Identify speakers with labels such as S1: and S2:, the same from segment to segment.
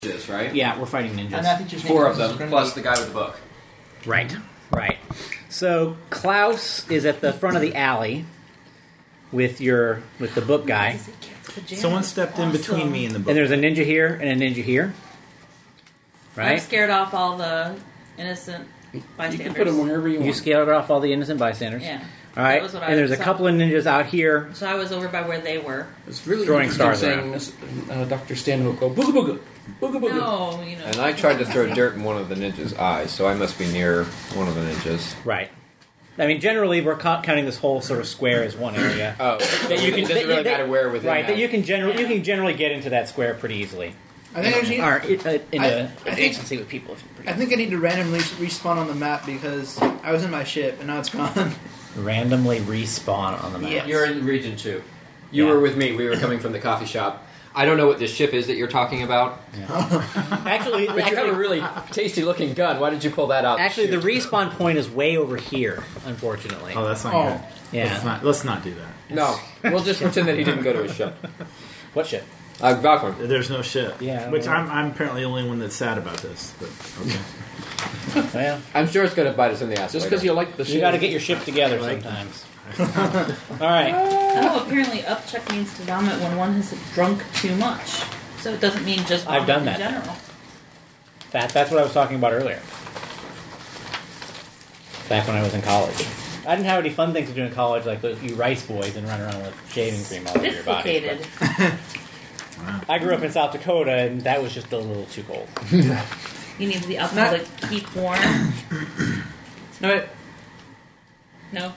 S1: ninjas, right?
S2: Yeah, we're fighting ninjas.
S3: And I think just
S1: 4 of them, plus the guy with the book.
S2: Right. So Klaus is at the front of the alley with the book guy.
S4: Someone stepped in between me and the book.
S2: And there's a ninja here and a ninja here. Right?
S5: I've scared off all the innocent bystanders.
S6: You can put them wherever you want.
S2: You scared off all the innocent bystanders.
S5: Yeah.
S2: All right.
S5: That was what
S2: And there's a
S5: saw.
S2: couple of ninjas out here.
S5: So I was over by where they were.
S6: It's really
S2: throwing
S6: interesting
S2: stars
S6: saying Dr. Stanhope go booga booga, booga booga.
S5: No, you know.
S1: And I tried to throw dirt in one of the ninjas' eyes, so I must be near one of the ninjas.
S2: Right. I mean, generally, we're counting this whole sort of square as one area.
S1: Oh,
S2: That you can,
S1: it doesn't really matter where within
S2: right,
S1: that.
S2: that you can generally get into that square pretty easily.
S3: I think I need.
S2: Or in
S3: I
S2: an
S3: think-
S2: agency with people.
S3: I think I need to randomly respawn on the map because I was in my ship and now it's gone.
S2: Randomly respawn on the map.
S3: Yeah.
S1: You're in Region 2. You
S2: Yeah.
S1: were with me. We were coming from the coffee shop. I don't know what this ship is that you're talking about.
S2: Actually,
S1: But you have a really tasty-looking gun. Why did you pull that out?
S2: Actually, the respawn point is way over here, unfortunately.
S4: Oh, that's not
S3: Oh.
S4: good.
S2: Yeah.
S4: Let's not do that.
S1: No. We'll just pretend that he didn't go to his ship.
S2: What ship?
S1: Valkyrie.
S4: There's no ship.
S2: Yeah,
S4: Which
S2: well-
S4: I'm apparently the only one that's sad about this. But okay.
S2: Well,
S1: I'm sure it's going to bite us in the ass
S6: Just
S1: later.
S6: because you like the shit.
S2: you got to get your ship together sometimes. All right.
S5: Oh, apparently upchuck means to vomit when one has drunk too much. So it doesn't mean just vomit
S2: I've done that.
S5: in general.
S2: That's what I was talking about earlier. Back when I was in college. I didn't have any fun things to do in college, like you rice boys and run around with shaving cream all over your body.
S5: Dislocated.
S2: I grew up in South Dakota, and that was just a little too cold.
S5: You need the alcohol to keep warm.
S3: No, wait.
S5: No.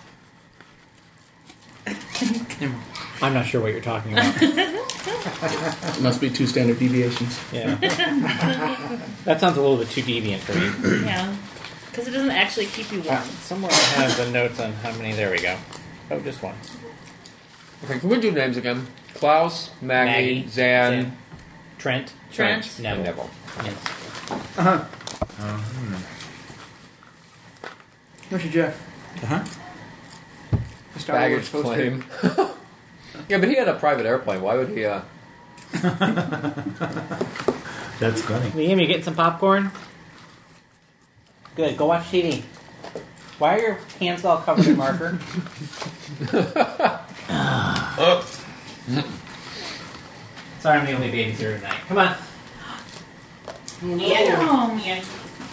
S2: I'm not sure what you're talking about.
S6: It must be 2 standard deviations.
S2: Yeah. That sounds a little bit too deviant for me.
S5: Yeah. Because it doesn't actually keep you warm.
S2: Somewhere I have the notes on how many. There we go. Oh, just one.
S1: Okay, can we do names again? Klaus, Maggie, Zan,
S2: Trent.
S5: Trent.
S1: and
S2: Neville.
S1: Neville.
S2: Yes.
S3: Where's your Jeff? Star Wars
S1: Baggage
S3: poster.
S1: claim. Yeah, but he had a private airplane. Why would he,
S4: That's funny.
S2: Liam, you getting some popcorn? Good. Go watch TV. Why are your hands all covered in marker? Sorry, I'm the only babysitter tonight. Come on.
S5: Oh, man.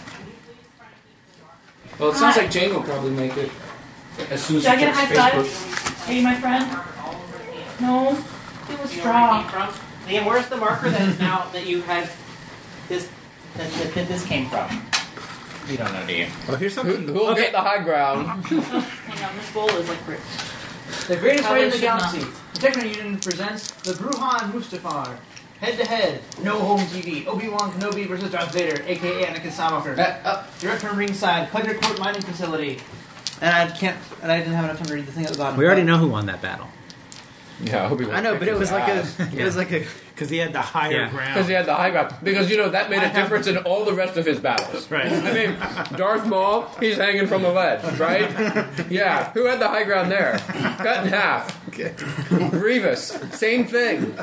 S6: Well, it sounds like Jane will probably make it as soon as
S5: Should I
S6: she
S5: get a
S6: checks
S5: high
S6: Facebook.
S5: five? Hey, my friend? No. It was straw.
S2: Liam, where's the marker that is now that you had this that this came from? You don't know, do you?
S4: Oh, here's something.
S1: who'll
S2: Okay.
S1: get the high ground?
S5: Hang on, this bowl is like brick.
S3: The greatest
S5: Probably
S3: fight in the
S5: should not.
S3: galaxy. The Techno Union presents the Bruhan Mustafar. Head to head, no home TV. Obi-Wan Kenobi versus Darth Vader, aka Anakin Skywalker. Direct from ringside, Pleasure Court mining facility. And I didn't have enough time to read the thing at the bottom.
S2: We already know who won that battle.
S1: Yeah, I hope he
S3: I know, but it was like a,
S4: Because he had the higher ground.
S1: Because he had the high ground. Because, that made a difference in all the rest of his battles.
S4: Right.
S1: I mean, Darth Maul, he's hanging from a ledge, right? Yeah, who had the high ground there? Cut in half.
S4: Okay.
S1: Grievous, same thing.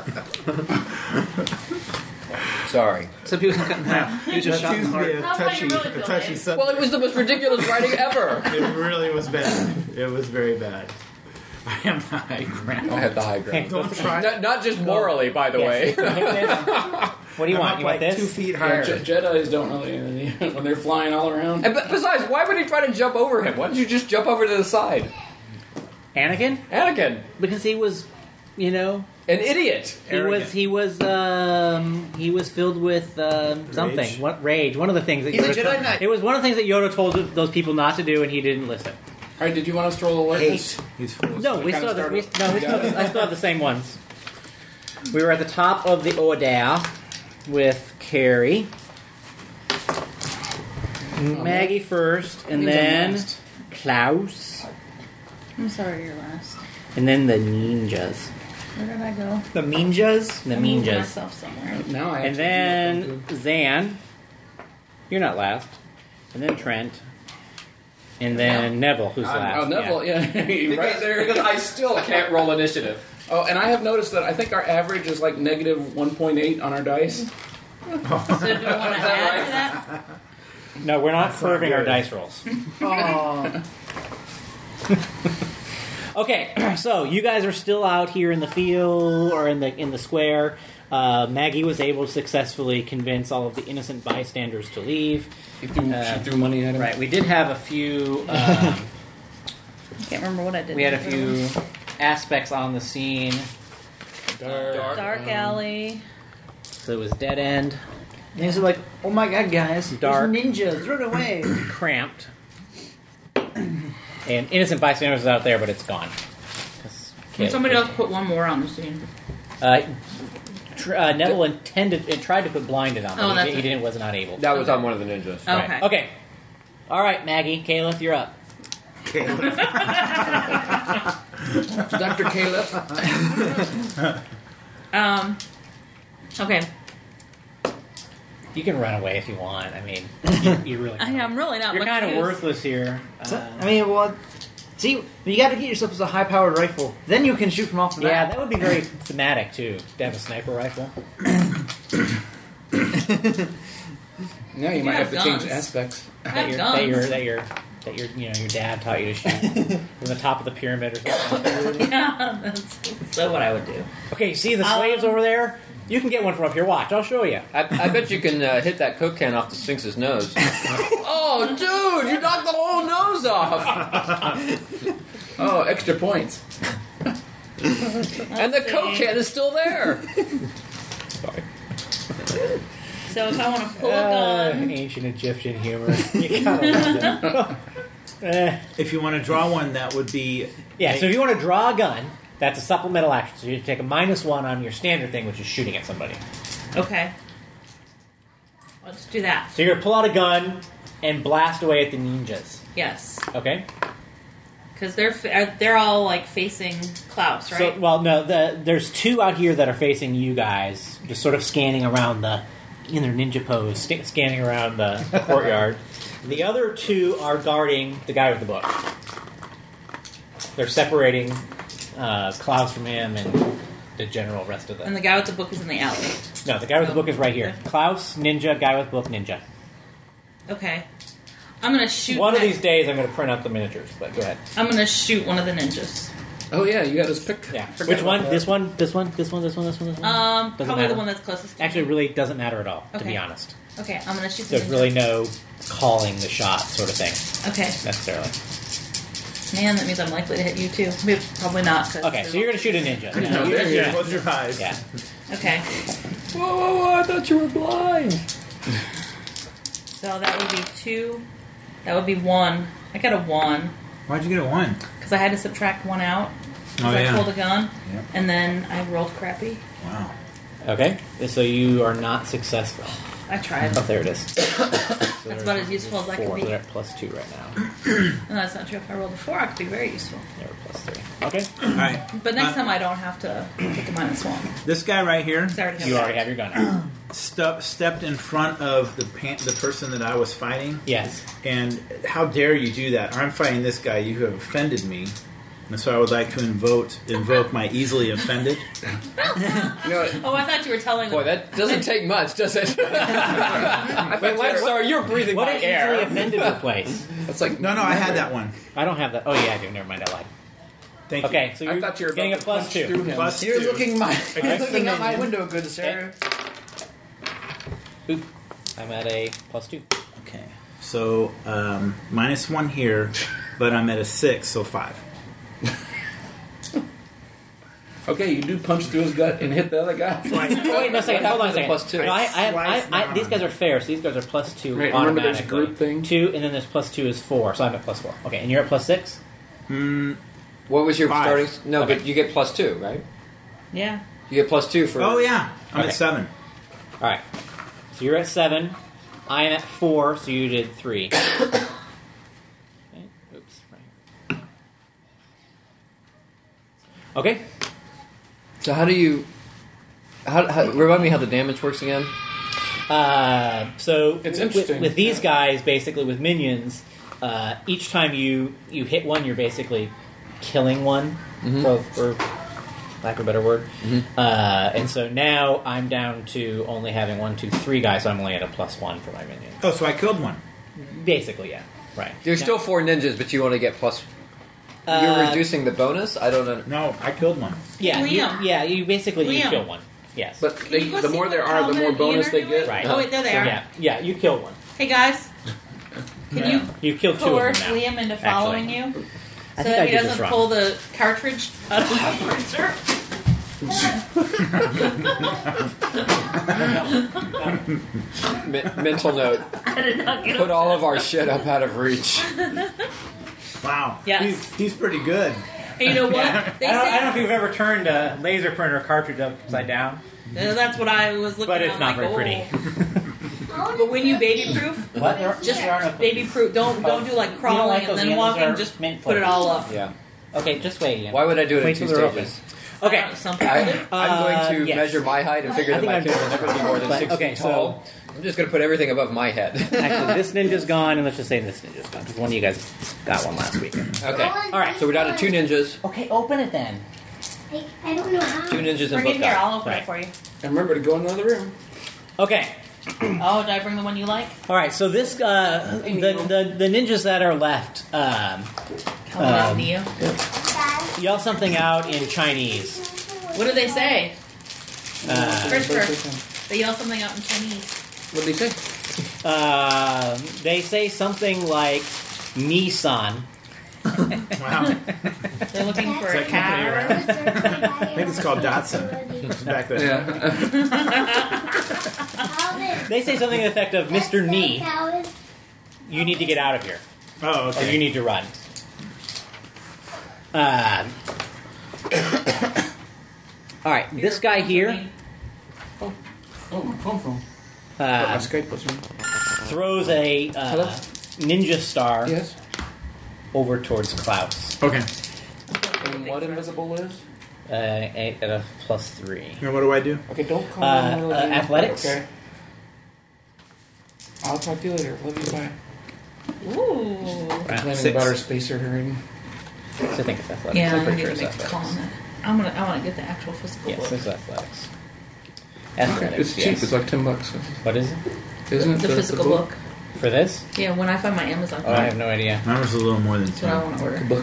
S1: Sorry.
S3: some people can cut in half. You just shot in the
S4: Seems to be
S3: heart.
S4: a
S5: That's how you
S4: touchy,
S5: really feel,
S4: a touchy
S5: Dave.
S4: subject.
S1: Well, it was the most ridiculous writing ever.
S4: It really was bad. It was very bad. I am the high ground.
S1: I had the high ground.
S4: Don't try.
S1: Not just morally, by the way.
S2: What do you
S4: I'm
S2: want?
S4: up
S2: You want
S4: like
S2: this?
S4: 2 feet
S6: Yeah,
S4: higher.
S6: Jedis don't really, when they're flying all around.
S1: And besides, why would he try to jump over him? Why don't you just jump over to the side?
S2: Anakin?
S1: Anakin,
S2: Because he was,
S1: an idiot.
S2: he was filled with something.
S4: Rage.
S2: What rage? One of the things that
S3: He's a
S2: Yoda
S3: Jedi
S2: told,
S3: Knight.
S2: it was one of the things that Yoda told those people not to do, and he didn't listen.
S6: All right, did you want us to roll alertness?
S4: He's full of
S2: No,
S4: stuff.
S2: we still have the,
S6: started-
S2: I still have the same ones. We were at the top of the order with Carrie, Maggie first, and
S6: Means I'm
S2: then
S6: last.
S2: Klaus,
S5: I'm sorry you're last.
S2: and then the ninjas.
S5: Where did I go?
S2: The ninjas? The
S5: I moved
S2: ninjas.
S5: myself somewhere.
S6: Now I
S2: And
S6: actually
S2: then
S6: do that
S2: Zan. You're not last. And then Trent. And then Neville, who's last.
S6: Oh, Neville, yeah. right there.
S1: Because I still can't roll initiative.
S6: Oh, and I have noticed that I think our average is like negative 1.8 on our dice.
S5: So do I want to add to that?
S2: No, we're not curving our dice rolls.
S3: Oh.
S2: Okay, so you guys are still out here in the field or in the square. Maggie was able to successfully convince all of the innocent bystanders to leave.
S6: She threw money at him.
S2: Right, we did have a few.
S5: I can't remember what I did.
S2: We had a few aspects on the scene.
S5: Dark alley.
S2: So it was dead end,
S3: And he's like, oh my god, guys.
S2: Dark.
S3: There's ninjas. Run away.
S2: cramped, and innocent bystanders is out there, but it's gone. 'Cause
S5: Can somebody else put one more on the scene?
S2: Neville tried to put blinded on,
S5: Oh,
S2: but
S5: that's
S2: he
S5: it.
S2: didn't. Was not able.
S1: That was on one of the ninjas.
S5: Oh.
S2: Right.
S5: Okay.
S2: Okay. All right, Maggie, Caliph, you're up.
S6: Dr. Caleb.
S5: Okay.
S2: You can run away if you want. I mean, you really.
S5: I'm really not.
S2: You're
S5: much
S2: kind of
S5: use.
S2: worthless here.
S3: I mean, well, see, you got to get yourself as a high-powered rifle. Then you can shoot from off the
S2: Yeah,
S3: bat.
S2: that would be very thematic too. To have a sniper rifle.
S6: Now you might have to
S5: guns.
S6: change aspects.
S5: I have guns.
S2: That your dad taught you to shoot from the top of the pyramid or something.
S5: Yeah, that's so what I would do.
S2: Okay, see the slaves over there? You can get one from up here. Watch, I'll show you.
S1: I bet you can hit that Coke can off the Sphinx's nose. Oh, dude, you knocked the whole nose off.
S6: Oh, extra points.
S1: And the Coke can is still there. Sorry.
S5: So if I want to pull a gun,
S2: Ancient Egyptian humor. You gotta love it.
S4: If you want to draw one, that would be...
S2: Yeah, so if you want to draw a gun, that's a supplemental action. So you take a -1 on your standard thing, which is shooting at somebody.
S5: okay. Let's do that.
S2: So you're going to pull out a gun and blast away at the ninjas.
S5: Yes,
S2: Okay?
S5: because they're all like facing Klaus, right?
S2: So, well, no, there's two out here that are facing you guys, just sort of scanning around in their ninja pose, scanning around the courtyard. The other two are guarding the guy with the book. They're separating Klaus from him and the general rest of them.
S5: And the guy with the book is in the alley.
S2: No, the guy with the book is right here. Klaus, ninja, guy with book, ninja.
S5: Okay. I'm gonna shoot.
S2: One of these days I'm going to print out the miniatures, but go ahead.
S5: I'm gonna shoot one of the ninjas.
S6: Oh yeah, you got us picked.
S2: Yeah.
S6: Forget
S2: Which
S6: about
S2: one?
S6: that.
S2: This one? This one? This one? This one? This one? This one? Doesn't
S5: Probably
S2: matter.
S5: the one that's closest to
S2: Actually, it
S5: me.
S2: really doesn't matter at all, to be
S5: Okay.
S2: honest.
S5: Okay, I'm gonna shoot the
S2: There's
S5: ninja.
S2: really no calling the shot sort of thing,
S5: Okay.
S2: necessarily.
S5: Man, that means I'm likely to hit you too. Maybe, probably not. 'Cause
S2: Okay, so you're going to shoot a ninja.
S6: No,
S2: You're-
S6: there you
S2: yeah.
S6: go.
S4: Close your eyes.
S2: Yeah.
S5: Okay.
S1: Whoa, I thought you were blind.
S5: So that would be 2. That would be 1. I got a 1
S4: Why'd you get a 1?
S5: because I had to subtract 1 out.
S4: Oh,
S5: I
S4: yeah.
S5: pulled a gun,
S4: Yep.
S5: and then I rolled crappy.
S4: Wow.
S2: Okay, so you are not successful.
S5: I tried.
S2: Oh, there it is.
S5: That's about as useful as I can
S2: 4,
S5: be.
S2: so they're at +2 right now.
S5: No, that's not true. If I rolled a 4, I could be very useful.
S2: They're +3. Okay,
S4: All right.
S5: But next time I don't have to take a -1.
S4: This guy right here
S5: I already have
S2: you
S5: that.
S2: already have your gun out.
S4: stepped in front of the person that I was fighting.
S2: Yes.
S4: And how dare you do that? I'm fighting this guy. You have offended me. And so I would like to invoke my easily offended.
S1: You know,
S5: Oh, I thought you were telling
S1: boy,
S5: them.
S1: that doesn't take much, does it? Sorry, you're breathing
S2: What
S1: my
S2: did
S1: air.
S2: easily offended replace?
S1: It's like
S4: No, I had that one.
S2: I don't have that. Oh, yeah, I do. Never mind, I lied.
S4: Thank
S2: Okay, so
S6: I
S2: you're
S6: thought you were
S2: getting a
S6: about to punch
S2: +2.
S6: through
S4: you.
S6: him.
S4: Plus
S3: You're
S4: 2.
S3: looking out my
S4: minion.
S3: window, good sir.
S2: Oop. I'm at a +2.
S4: Okay. So, -1 here, but I'm at a 6, so 5.
S6: Okay, you do punch through his gut and hit the other guy.
S2: Oh, wait, no, a second. Hold on a second.
S1: +2.
S2: No, these guys are fair, so these guys are +2
S6: Right, remember there's a
S2: automatically.
S6: group thing?
S2: 2, and then there's +2 is 4, so I'm at +4. Okay, and you're at +6?
S1: What was your
S4: 5.
S1: starting? No,
S2: Okay.
S1: but you get +2, right?
S5: Yeah.
S1: You get +2 for.
S4: Oh, yeah. I'm
S2: Okay.
S4: at 7.
S2: All right. So you're at 7. I am at 4, so you did 3. Okay. Oops. Right here. Okay.
S1: So how do you? How remind me how the damage works again?
S2: So
S6: It's
S2: with-
S6: interesting.
S2: with these guys, basically with minions, each time you hit one, you're basically killing one. For lack of a better word. And so now I'm down to only having 1, 2, 3 guys, so I'm only at a +1 for my minion.
S4: Oh, so I killed one.
S2: Basically, yeah. Right.
S1: There's still 4 ninjas, but you only get plus. You're reducing the bonus? I don't know.
S4: No, I killed one.
S2: Yeah,
S5: Liam.
S2: you basically you
S5: Liam.
S2: kill one. Yes.
S1: But
S5: Can you go
S1: the
S5: see
S1: more
S5: what
S1: there are, the
S5: Calvin
S1: more
S5: and
S1: bonus
S5: Ian
S1: they
S5: are
S1: get.
S2: Right.
S5: Oh, wait, there they are.
S2: Yeah, you kill one.
S5: Hey guys, can
S2: You killed 2 of
S5: coerce
S2: them now.
S5: Liam into following
S2: actually.
S5: you?
S2: I
S5: So
S2: think
S5: that
S2: I
S5: he
S2: did this
S5: doesn't
S2: wrong.
S5: pull the cartridge out of the printer?
S1: Mental note.
S5: I did not get
S1: Put all of our shit up out of reach.
S4: Wow.
S5: Yes.
S4: He's pretty good.
S5: And you know what? They
S2: I don't
S5: say
S2: know if you've ever turned a laser printer cartridge upside down,
S5: that's what I was looking
S2: but
S5: at.
S2: it's not very pretty.
S5: But when you baby proof,
S2: What?
S5: just baby proof. Don't do like crawling
S2: like
S5: and
S2: those
S5: then
S2: yams
S5: walking.
S2: are
S5: Just
S2: mint
S5: put it
S2: for-
S5: all up.
S1: Yeah.
S2: Okay, just wait. Ian.
S1: Why would I do it
S2: Wait
S1: in 2
S2: till they're open.
S1: stages?
S2: Okay.
S5: Some people do.
S1: I'm going to
S2: yes.
S1: measure my height and figure
S2: I
S1: that
S2: think
S1: my
S2: I'm
S1: kid will
S2: doing
S1: never be more than
S2: But-
S1: 6
S2: okay,
S1: feet tall. I'm just going to put everything above my head.
S2: Actually, this ninja's gone, and let's just say this ninja's gone because one of you guys got one last week.
S1: Okay.
S2: Alright,
S1: So we're down to 2 ninjas.
S2: Okay, open it then.
S7: I don't know how.
S1: 2 ninjas and
S5: Bring it
S1: book
S5: here.
S1: guy.
S5: I'll open
S2: Right.
S5: it for you.
S6: And remember to go in the other room.
S2: Okay.
S5: Oh, did I bring the one you like?
S2: All right. So this the ninjas that are left
S5: Coming to you.
S2: yell something out in Chinese.
S5: What do they say?
S2: Uh,
S5: They yell something out in Chinese.
S6: What did he say?
S2: they say something like Nissan.
S4: Wow.
S5: They're looking for
S4: Is
S5: a
S4: that company
S5: car.
S4: around? I think it's called Datsun. Back then.
S6: Yeah.
S2: They say something to the effect of, Mr. Nee, you need to get out of here.
S4: Oh,
S2: Or
S4: okay.
S2: you need to run. All right. This guy here
S6: Oh, my phone. My
S2: uh,
S6: Skype was on.
S2: throws a
S6: Hello?
S2: ninja star
S6: Yes.
S2: over towards Klaus.
S4: Okay.
S6: And what invisible is?
S2: At a +3.
S4: Now what do I do?
S6: Okay, don't call me.
S2: Athletics?
S6: Okay. I'll talk to you later. Love you. Bye.
S5: Ooh.
S6: Complaining
S4: 6.
S6: about our spacer hearing.
S2: So I think it's athletics.
S5: Yeah,
S2: I'm
S5: I
S2: pretty
S5: need
S2: sure
S5: to
S2: it's
S5: make a
S2: athletics.
S5: call on that. I want to get the actual physical
S2: Yes,
S5: book.
S2: it's athletics.
S6: Okay.
S2: Athletics.
S6: It's cheap.
S2: Yes.
S6: It's like $10.
S2: What is it
S6: Isn't it?
S5: The physical book.
S2: for this?
S5: Yeah, when I find my Amazon,
S2: Oh, I have no idea.
S4: Mine was a little more than
S5: that's what I
S4: 10.
S5: want to order.
S6: Book.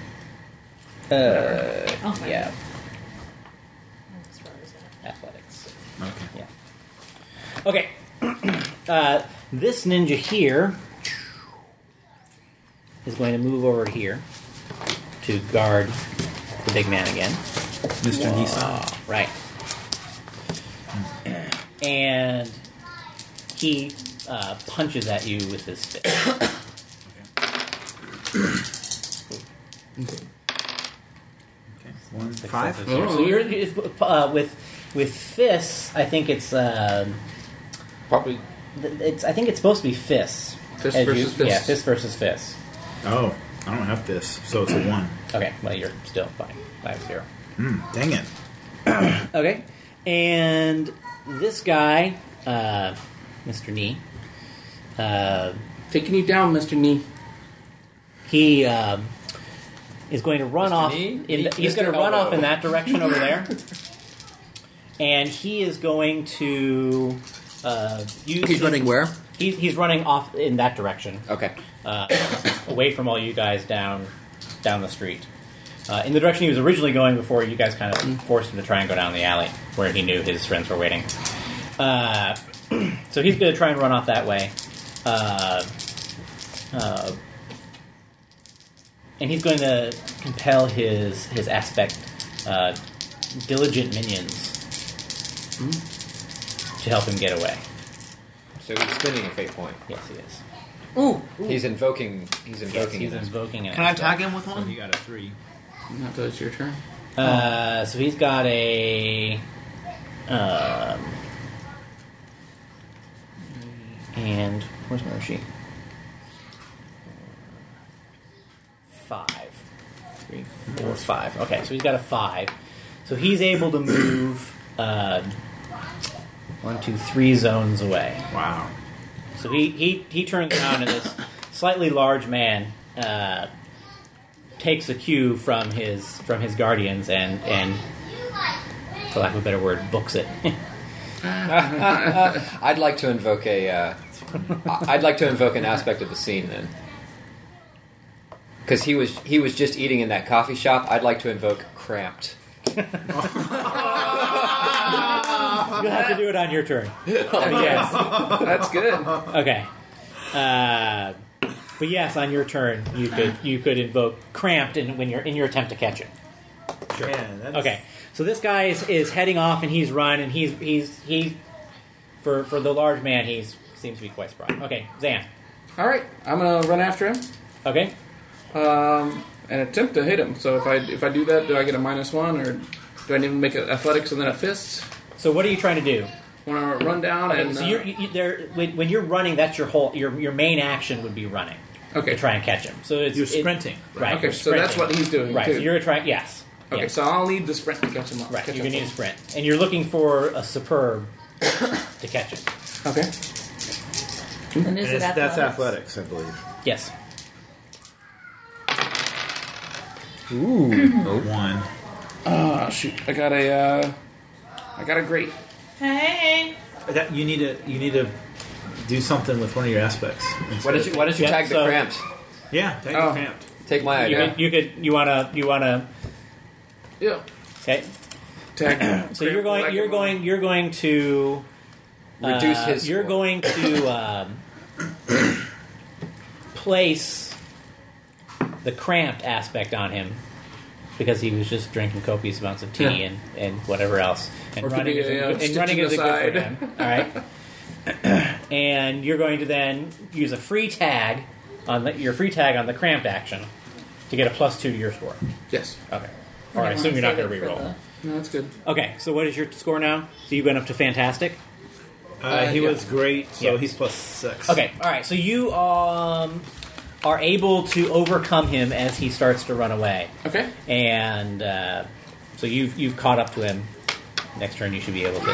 S5: I'll find
S2: Yeah,
S5: it. As far as that.
S2: athletics.
S4: Okay.
S2: Okay. This ninja here is going to move over here to guard the big man again.
S4: Mr. Nissan.
S2: Right. And he punches at you with his fist.
S4: Okay. 1, 5.
S6: Oh.
S2: So you're with fists. I think it's
S6: Probably.
S2: I think it's supposed to be fists.
S6: Fist
S2: As
S6: versus fist.
S2: Yeah, fist versus fist.
S4: Oh, I don't have this, so it's a 1.
S2: Okay, well you're still fine. 5-0.
S4: Dang it.
S2: Okay, and this guy, Mr. Nee,
S6: Taking you down, Mr. Nee.
S2: he is going to run
S1: Mr.
S2: off.
S1: Nee?
S2: He's
S1: Mr.
S2: going to run
S1: Elbow.
S2: off in that direction over there, and he is going to use.
S1: He's running where?
S2: He's running off in that direction,
S1: Okay.
S2: away from all you guys down the street. In the direction he was originally going before you guys kind of forced him to try and go down the alley where he knew his friends were waiting. So he's going to try and run off that way. And he's going to compel his aspect diligent minions to help him get away.
S1: So he's spending a fate point.
S2: Yes, he is.
S3: Ooh.
S1: He's invoking. He's
S2: Yes,
S1: invoking.
S2: he's
S1: it.
S2: invoking an
S3: Can I
S2: aspect.
S3: tag him with
S4: So
S3: one?
S4: he got a 3.
S6: Not that it's your turn.
S2: So he's got a. And where's my sheet? 5. 3, 4, 5. Okay, so he's got a 5. So he's able to move 1, 2, 3 zones away.
S4: Wow.
S2: So he turns around and this slightly large man takes a cue from his guardians and for lack of a better word, books it.
S1: I'd like to invoke I'd like to invoke an aspect of the scene then, because he was just eating in that coffee shop. I'd like to invoke cramped.
S2: You'll have to do it on your turn. Yes.
S1: That's good.
S2: Okay. But yes, on your turn, you could invoke cramped when you're in your attempt to catch it.
S4: Sure. Yeah,
S2: Okay. So this guy is heading off, and he's run, and he's for the large man, seems to be quite spry. Okay, Zan.
S6: All right, I'm gonna run after him
S2: Okay.
S6: and attempt to hit him. So if I do that, do I get a -1, or do I need to make an athletics and then a fist?
S2: So what are you trying to do?
S6: Want to run down
S2: Okay,
S6: and
S2: so when you're running, that's your main action would be running
S6: okay.
S2: to try and catch him. So
S4: You're sprinting.
S2: right?
S6: Okay,
S2: you're
S6: so that's
S2: sprinting.
S6: what he's doing
S2: Right.
S6: too.
S2: So you're trying. Yes.
S6: Okay,
S2: Yes.
S6: so I'll need the sprint to catch him up.
S2: Right.
S6: Catch
S2: You're
S6: up
S2: gonna need a
S6: to
S2: sprint, and you're looking for a superb to catch him.
S6: him. Okay.
S5: And is it
S4: That's
S5: athletics?
S4: athletics, I believe.
S2: Yes.
S4: Ooh, 1.
S6: Shoot, I got a great.
S5: Hey.
S4: You need to do something with one of your aspects.
S1: Why don't you
S2: Yeah,
S1: tag the
S2: so-
S1: cramps?
S4: Yeah, take
S6: Oh.
S4: the cramped.
S1: Take my idea.
S2: You wanna.
S6: Yeah.
S2: Okay.
S6: Tag.
S2: So you're going to
S1: Reduce his.
S2: You're
S1: score.
S2: going to place the cramped aspect on him because he was just drinking copious amounts of tea and whatever else, and
S6: Or could
S2: running
S6: be a,
S2: isn't
S6: stitch in the
S2: good for
S6: side.
S2: him. All right, and you're going to then use a free tag your free tag on the cramped action to get a +2 to your score.
S6: Yes.
S2: Okay. Or I assume you're not going to reroll.
S6: No, that's good.
S2: Okay, so what is your score now? So you went up to fantastic.
S4: He
S6: yeah.
S4: was great, so
S2: Yeah.
S4: he's +6.
S2: Okay, all right. So you are able to overcome him as he starts to run away,
S6: Okay.
S2: and so you've caught up to him. Next turn, you should be able to,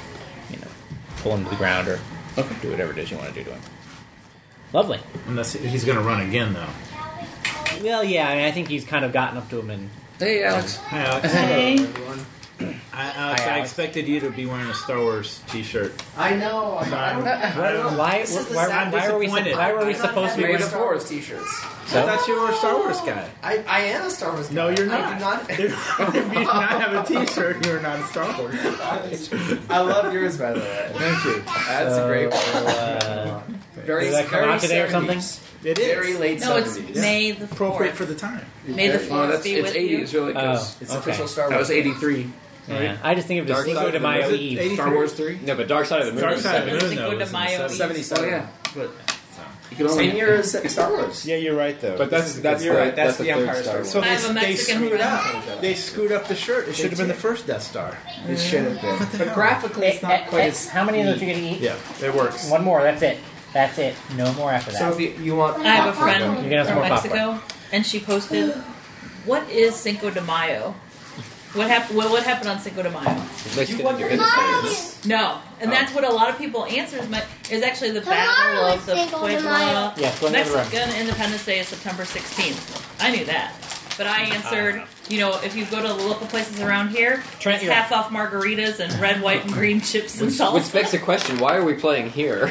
S2: pull him to the ground or do whatever it is you want to do to him. Lovely.
S4: Unless he's going to run again, though.
S2: Well, yeah. I mean, I think he's kind of gotten up to him, and
S6: Hey, Alex.
S4: Hi, Alex.
S5: Hey.
S4: Alex,
S2: Hi,
S4: I
S2: Alex.
S4: expected you to be wearing a Star Wars T-shirt.
S8: I know.
S2: why
S4: Why
S2: were we supposed to be
S6: Made
S2: wearing
S6: of
S8: Star Wars T-shirts?
S4: I thought you were a Star Wars guy.
S8: I am a Star Wars guy.
S4: No, you're
S8: I
S4: not.
S8: do not.
S4: If you do not have a T-shirt, you're not a Star Wars guy.
S8: I love yours, by the way.
S4: Thank you.
S8: That's a great
S2: one.
S8: Very,
S2: Did that come
S8: very
S2: out today or
S8: 70s.
S2: something?
S4: It
S8: Very
S4: is
S8: late
S5: No,
S8: 70s.
S5: it's May the 4th.
S4: appropriate for the time.
S5: May the 4th
S6: Oh, that's
S5: be
S6: it's
S5: with
S6: 80s,
S5: you.
S6: really, because
S8: It's
S2: Okay.
S8: official Star
S6: that
S8: Wars.
S6: was 83.
S2: Yeah. I just think of it as
S1: Dark
S2: Cinco
S1: Side
S2: de
S1: of the
S2: Mayo
S1: Moon.
S2: Eve.
S4: 83.
S6: Star Wars 3.
S1: No, but Dark Side of the Moon.
S4: Dark
S1: was
S4: Side of the
S1: 70.
S4: Moon,
S5: Cinco
S4: though,
S5: de
S4: is in the
S5: Mayo.
S4: 70s.
S8: 77.
S6: Oh, yeah. But you can only...
S8: Same year as Star Wars.
S4: Yeah, you're right, though.
S1: But that's
S8: You're right. That's
S1: the
S8: the
S1: third
S8: Empire
S1: Star
S8: Star
S1: Wars.
S4: So
S5: I have a
S4: they
S5: Mexican
S4: screwed
S5: friend.
S4: up. They screwed up the shirt. It should have been the first Death Star.
S8: It should have been. But graphically, it's not quite as.
S2: How many of those are you going to eat?
S4: Yeah, it works.
S2: One more. That's it. That's it. No more after that.
S8: So if you want.
S5: I have a friend
S2: You can have some
S5: from
S2: more
S5: Mexico, and she posted, "What is Cinco de Mayo? What happened? What happened on Cinco de Mayo?"
S1: Mexican Independence.
S5: No, and that's what a lot of people answer is actually the Battle of the
S7: Cinco de Mayo.
S5: Puebla.
S2: Yeah, go ahead,
S5: Mexican Independence Day is September 16th. I knew that, but I answered, if you go to the local places around here,
S2: Trent,
S5: it's
S2: you're
S5: half off margaritas and red, white, and green chips and
S1: Which
S5: salsa.
S1: begs the question: why are we playing here?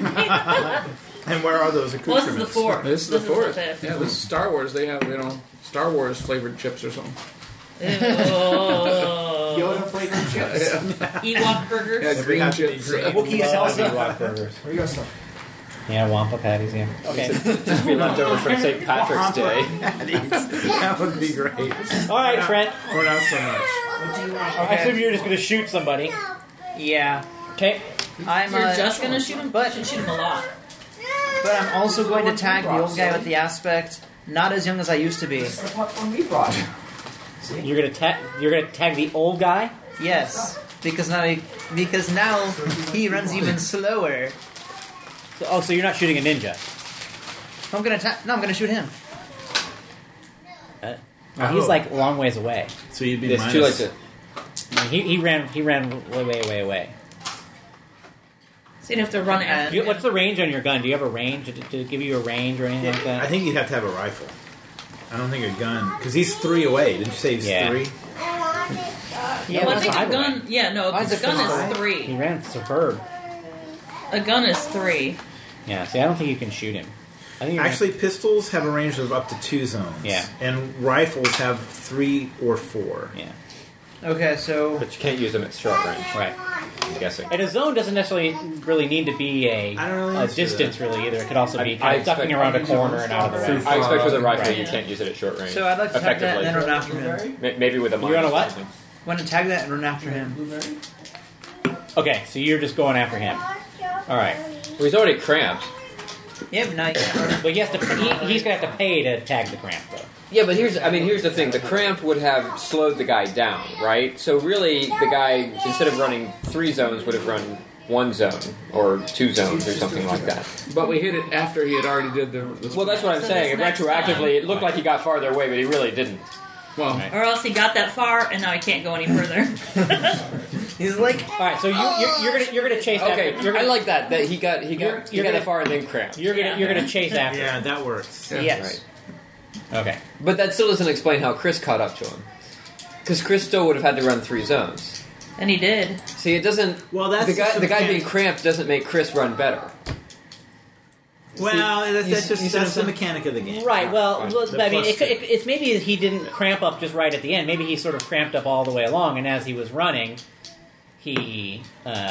S4: And where are those
S5: Well, this is the
S4: accoutrements?
S5: 4th.
S6: This is the fourth.
S5: fifth.
S6: Yeah, this is Star Wars. They have, Star Wars flavored chips or something.
S5: Ew.
S8: Yoda flavored chips.
S5: Ewok burgers.
S6: Yeah, green
S4: have to be
S6: chips.
S4: green.
S8: Wookiee
S2: Love
S8: salsa.
S2: Ewok burgers.
S8: Where you go, stuff?
S2: Yeah, Wampa patties. Yeah. Okay.
S1: Just be left over from St. Patrick's Day.
S4: That would be great.
S2: All right, Trent.
S4: Or not so much.
S2: I assume you're just going to shoot somebody.
S3: Yeah.
S2: Okay.
S3: I'm
S5: You're just gonna shoot him,
S3: but-
S5: you should shoot him a lot.
S3: But I'm also going to tag the old guy with the aspect. Not as young as I used to be.
S8: It's the popcorn we brought.
S2: You're going to tag the old guy.
S3: Yes, because now he runs even slower.
S2: So you're not shooting a ninja.
S3: I'm gonna shoot him.
S2: He's like a long ways away.
S4: So you'd be
S1: It's too late
S4: minus.
S2: I
S1: to.
S2: mean, he ran way away.
S5: So you'd have to run after him.
S2: What's the range on your gun? Do you have a range to give you a range or anything like that?
S4: I think you'd have to have a rifle. I don't think a gun. Because he's 3 away. Didn't you say he's
S2: Yeah.
S4: 3?
S2: Yeah,
S5: Well, I
S2: that's
S5: think
S2: a
S5: a
S2: highway.
S5: gun. Yeah, no,
S8: Mine's
S5: a
S8: a
S5: gun
S8: Ferrari.
S5: is
S2: He
S5: 3.
S2: ran Superb.
S5: A gun is 3.
S2: Yeah, see, I don't think you can shoot him. I think you're
S4: Actually, pistols have a range of up to 2 zones.
S2: Yeah.
S4: And rifles have 3 or 4.
S2: yeah,
S3: Okay, so
S9: But you can't use them at short range.
S2: right.
S9: I'm guessing.
S2: And a zone doesn't necessarily really need to be
S4: I don't really
S2: a
S4: answer
S2: distance, really, either. It could also be
S9: I
S2: kind of ducking
S9: expect-
S2: around a corner and out of the way.
S9: I expect with a rifle
S2: Right.
S9: you can't use it at short range.
S3: so I'd like to tag that
S9: effectively.
S3: and then run after him.
S9: Maybe with a
S2: You wanna
S9: minus
S2: what?
S9: something.
S3: Want to tag that and run after him.
S2: Okay, so you're just going after him. All right.
S9: Well, he's already cramped.
S3: Yeah, but now you can't.
S2: But he has to. He's gonna have to pay to tag the cramp, though.
S9: Yeah, but here's the thing. The cramp would have slowed the guy down, right? So really, the guy, instead of running 3 zones, would have run 1 zone or 2 zones or something like that.
S6: But we hit it after he had already did the
S9: Well, that's what I'm
S5: So
S9: saying.
S5: this next
S9: Retroactively,
S5: time-
S9: it looked like he got farther away, but he really didn't.
S6: well,
S2: Right.
S5: Or else he got that far and now he can't go any further.
S3: He's like,
S2: All right, so you're gonna chase
S9: Okay,
S2: after. You're
S9: I
S2: gonna,
S9: like that. That he got
S2: you're
S9: that
S2: gonna-
S9: far and then cramped.
S2: you're gonna chase after.
S4: Yeah, that works.
S3: yes.
S9: Right.
S2: Okay.
S9: But that still doesn't explain how Chris caught up to him. Because Chris still would have had to run 3 zones.
S5: And he did.
S9: See, it doesn't.
S4: Well, that's
S9: the guy.
S4: just
S9: The guy
S4: mechanics.
S9: being cramped doesn't make Chris run better.
S4: Well, that's
S9: you
S4: just
S9: see what
S4: that's the
S9: I'm
S4: mechanic of the game.
S2: Right. Well,
S4: The
S2: I mean,
S4: plus
S2: it's maybe he didn't cramp up just right at the end. Maybe he sort of cramped up all the way along, and as he was running, he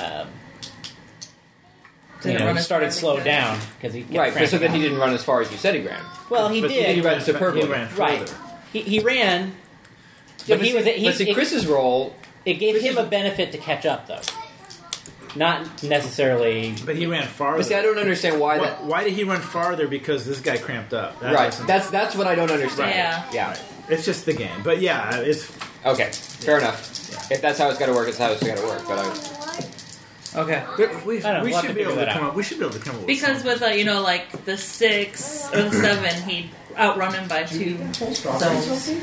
S5: Didn't run
S2: he
S5: as
S2: started
S5: far as he
S2: slow
S5: could.
S2: down because he kept
S9: Right, but so
S2: cramping
S9: then he
S2: up.
S9: didn't run as far as you said he ran.
S2: Well, he
S4: But
S2: did.
S9: He ran
S4: He
S9: superbly.
S4: ran
S2: Right.
S4: further.
S2: He ran.
S9: Yeah,
S2: But he was.
S9: but see, Chris's role.
S2: It gave him a benefit to catch up, though. Not necessarily.
S4: But he ran farther.
S9: But see, I don't understand why that.
S4: Why did he run farther? Because this guy cramped up. That
S9: Right,
S4: doesn't-
S9: that's what I don't understand.
S5: Yeah.
S9: Yeah.
S4: It's just the game. But yeah, it's
S9: Okay. Fair enough. If that's how it's got to work, it's how it's got to work. But
S3: Okay.
S4: we
S2: I don't know,
S4: we
S2: we'll have
S4: should
S2: to
S4: be able
S2: figure
S4: to
S2: that
S4: come
S2: out.
S4: up. We should be able to come up with
S5: Because
S4: something.
S5: with, like the 6 or the 7, he'd outrun him by 2 zones.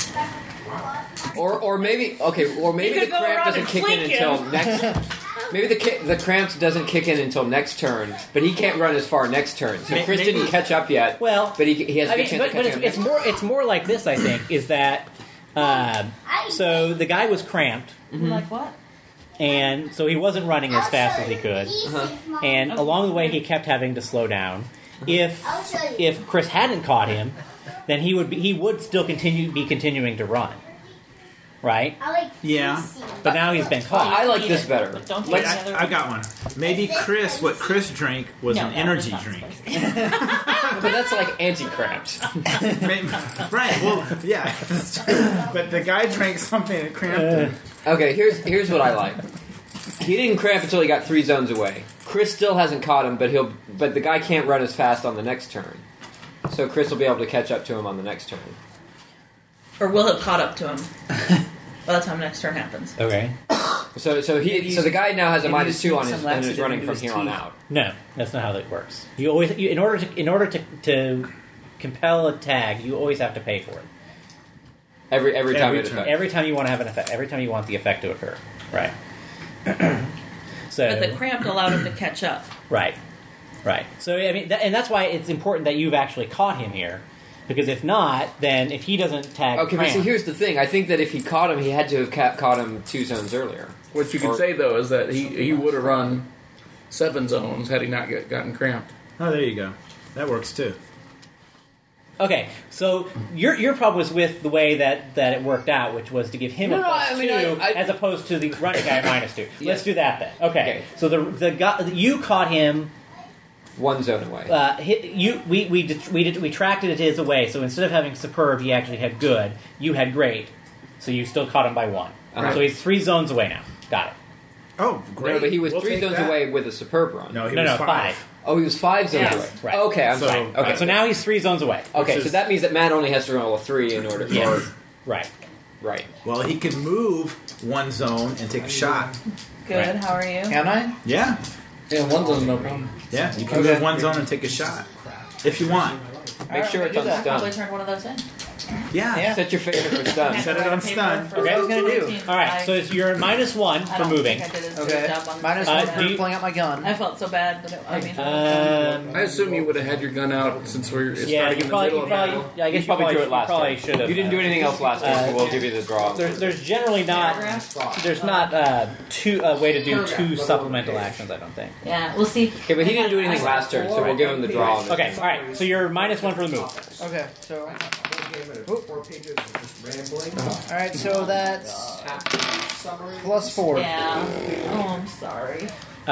S9: or maybe
S5: You
S9: the
S5: could go
S9: cramp
S5: around
S9: doesn't
S5: and
S9: kick in
S5: flank
S9: until
S5: him.
S9: next. Maybe the cramp doesn't kick in until next turn, but he can't run as far next turn. So Chris
S4: Maybe-
S9: didn't catch up yet.
S2: Well,
S9: but he has a
S2: I
S9: good
S2: mean,
S9: chance
S2: but,
S9: to
S2: but
S9: catch up.
S2: it's more like this. I think is that. So the guy was cramped,
S5: Like what?
S2: and so he wasn't running as fast as he could. And along the way, he kept having to slow down. If Chris hadn't caught him, then he would still be continuing to run, right?
S4: Yeah.
S2: But now he's been caught.
S9: I like this better.
S5: But don't
S4: Like,
S5: take the other
S4: I got one. Maybe what Chris drank was
S5: No,
S4: an
S5: that
S4: energy
S5: was
S4: drink.
S9: But that's like anti-cramps.
S4: Maybe- right. Well, yeah. That's true. But the guy drank something that cramped him.
S9: Okay, here's what I like. He didn't cramp until he got 3 zones away. Chris still hasn't caught him, but the guy can't run as fast on the next turn. So Chris will be able to catch up to him on the next turn.
S5: Or will have caught up to him by the time next turn happens.
S2: Okay.
S9: So the guy now has a
S3: Maybe
S9: -2
S3: use
S9: on
S3: some
S9: his
S3: laxative
S9: running
S3: into
S9: from
S3: his
S9: here on
S3: teeth.
S9: out.
S2: No, that's not how that works. In order to compel a tag, you always have to pay for it.
S9: Every time
S4: Every
S9: it
S4: turn.
S9: affects.
S2: Every time you want to have an effect, every time you want the effect to occur, right? So,
S5: But the cramp allowed him to catch up.
S2: right. So I mean, and that's why it's important that you've actually caught him here, because if not, then if he doesn't tag,
S9: Okay, but
S2: cramp,
S9: see, here's the thing. I think that if he caught him, he had to have caught him 2 zones earlier.
S6: what you can
S9: Or-
S6: say though is that he would have run 7 zones had he not gotten cramped.
S4: Oh, there you go. That works too.
S2: Okay, so your problem was with the way that it worked out, which was to give him a
S9: No,
S2: plus
S9: I mean,
S2: 2
S9: I-
S2: as opposed to the running guy minus 2.
S9: Yes.
S2: Let's do that then. Okay.
S9: Okay.
S2: So the guy you caught him.
S9: 1 zone away.
S2: We tracked it his away. So instead of having superb, he actually had good. You had great. So you still caught him by 1.
S9: Uh-huh.
S2: So he's 3 zones away now. Got it.
S4: Oh, great.
S9: No, but he was
S4: We'll
S9: 3
S4: take
S9: zones
S4: that.
S9: away with a superb run.
S4: No, he
S2: No,
S4: was
S2: no,
S4: 5.
S2: 5.
S9: Oh, he was 5 zones
S5: Yes.
S9: away.
S2: Right.
S9: Okay, I'm
S4: So-
S9: sorry. Okay,
S2: So now he's 3 zones away.
S9: okay,
S4: which
S9: so
S4: is-
S9: that means that Matt only has to roll a 3 in order.
S2: Yes.
S9: Or,
S2: Right.
S9: right.
S4: Well, he could move 1 zone and take a shot.
S5: Good.
S2: Right.
S5: How are you?
S3: Can I?
S4: Yeah.
S6: Yeah, 1 zone no problem.
S4: Yeah, you can
S3: Okay.
S4: move 1 zone and take a shot. If you want.
S9: Make sure it's on
S5: I probably
S9: stun.
S5: turned one of those in.
S4: Yeah.
S9: Set your favorite for stun.
S4: Set it on stun.
S3: Okay, what I was gonna do.
S2: All right, so it's you're -1 for moving.
S3: Okay. Minus one
S2: do
S3: for
S2: you-
S3: pulling out my gun.
S5: I felt so bad, but I mean,
S6: I assume you would have had your gun out since we're
S2: Yeah,
S6: starting
S2: you
S6: in the
S2: probably,
S6: middle of battle.
S2: yeah, I guess
S9: You probably drew it last
S2: probably
S9: turn.
S2: should have.
S9: You didn't do anything else last time, so we'll give you the draw.
S2: There's generally not. There's not a way to do 2 supplemental actions. I don't think.
S5: yeah, we'll see.
S9: Okay, but he didn't do anything last turn, so we'll give him the draw. on this.
S2: Okay, all right. So you're -1 for the move.
S3: Okay, so.
S8: 4 pages of just rambling.
S3: Alright, so that's +4.
S5: Yeah. Oh, I'm sorry.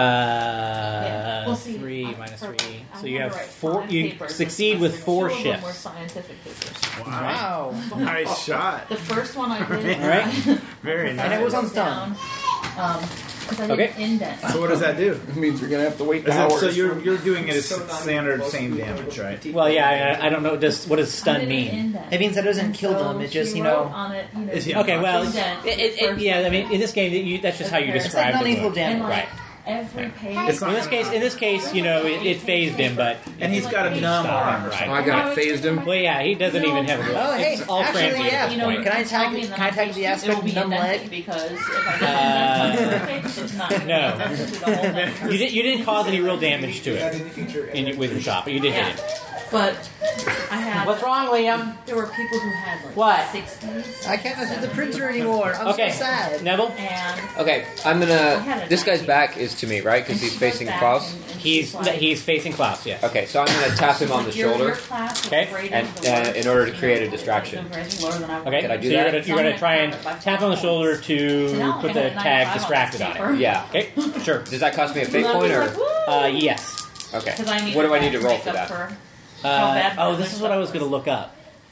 S5: We'll see.
S2: 3
S5: I-
S2: minus
S5: for-
S2: 3.
S5: I'm
S2: So you
S5: gonna
S2: have
S5: write
S2: 4.
S5: 5
S2: You
S5: papers.
S2: succeed with 4
S5: Two of them were
S2: shifts.
S5: scientific papers.
S3: Wow.
S4: Nice shot.
S5: The first one I did.
S2: All right.
S4: Very
S3: And it was
S4: nice.
S3: on stun.
S5: Because I did
S2: Okay.
S5: indent.
S4: So what does that do?
S6: It means you're gonna have to wait
S4: Is it,
S6: hours.
S4: so you're doing it as standard same damage, right?
S2: Well, yeah, I don't know. What does
S5: I
S2: stun
S5: did
S2: mean?
S5: indent.
S3: It means that doesn't
S5: And
S3: kill
S5: so
S3: them, it just,
S5: she
S3: you
S5: wrote
S3: know-
S5: on it, you know,
S4: Is he
S2: Okay, well,
S5: indent
S2: yeah. I mean, in this game, that's just how you
S5: It's like
S2: describe the
S3: non-lethal
S2: move.
S3: damage.
S5: and like
S2: Right.
S5: every page.
S4: It's not-
S2: In this case, you know, it phased him, but
S4: And he's got a numb arm or
S6: Oh,
S4: something.
S6: I got phased him.
S2: well, yeah, he doesn't even have a.
S3: Oh, hey,
S2: it's all
S3: actually,
S2: transient
S3: yeah.
S2: at this
S5: You know,
S2: point.
S3: Can I
S5: you tell
S3: tag-
S5: me, and then
S3: can I
S5: on
S3: tag
S5: page
S3: the
S5: 2
S3: aspect
S5: it'll be
S3: numb
S5: indented
S3: leg?
S5: Because if I don't indent the page, it's not
S2: No.
S5: gonna do the whole thing.
S2: You didn't cause any real damage to it with your shot, but you did
S5: Yeah.
S2: hit it.
S5: But I had.
S2: What's wrong, Liam?
S5: There were people who had like
S2: What?
S5: 60s.
S3: I can't mess with the printer anymore. I'm
S2: Okay,
S3: so sad.
S2: Neville.
S5: And
S9: Okay, I'm gonna. This guy's back is to me, right? Because he's facing Klaus.
S2: He's facing Klaus. Yes.
S9: Okay, so I'm gonna tap him on the shoulder.
S2: Okay.
S9: And in order to create a distraction.
S2: Okay.
S9: Can I do
S2: so
S9: that?
S2: You're gonna try and tap on the shoulder to put the tag distracted on it.
S9: Yeah.
S2: Okay. Sure.
S9: Does that cost me a fate point or?
S2: Yes.
S9: Okay. What do I need to roll for that?
S2: This is what I was going to look up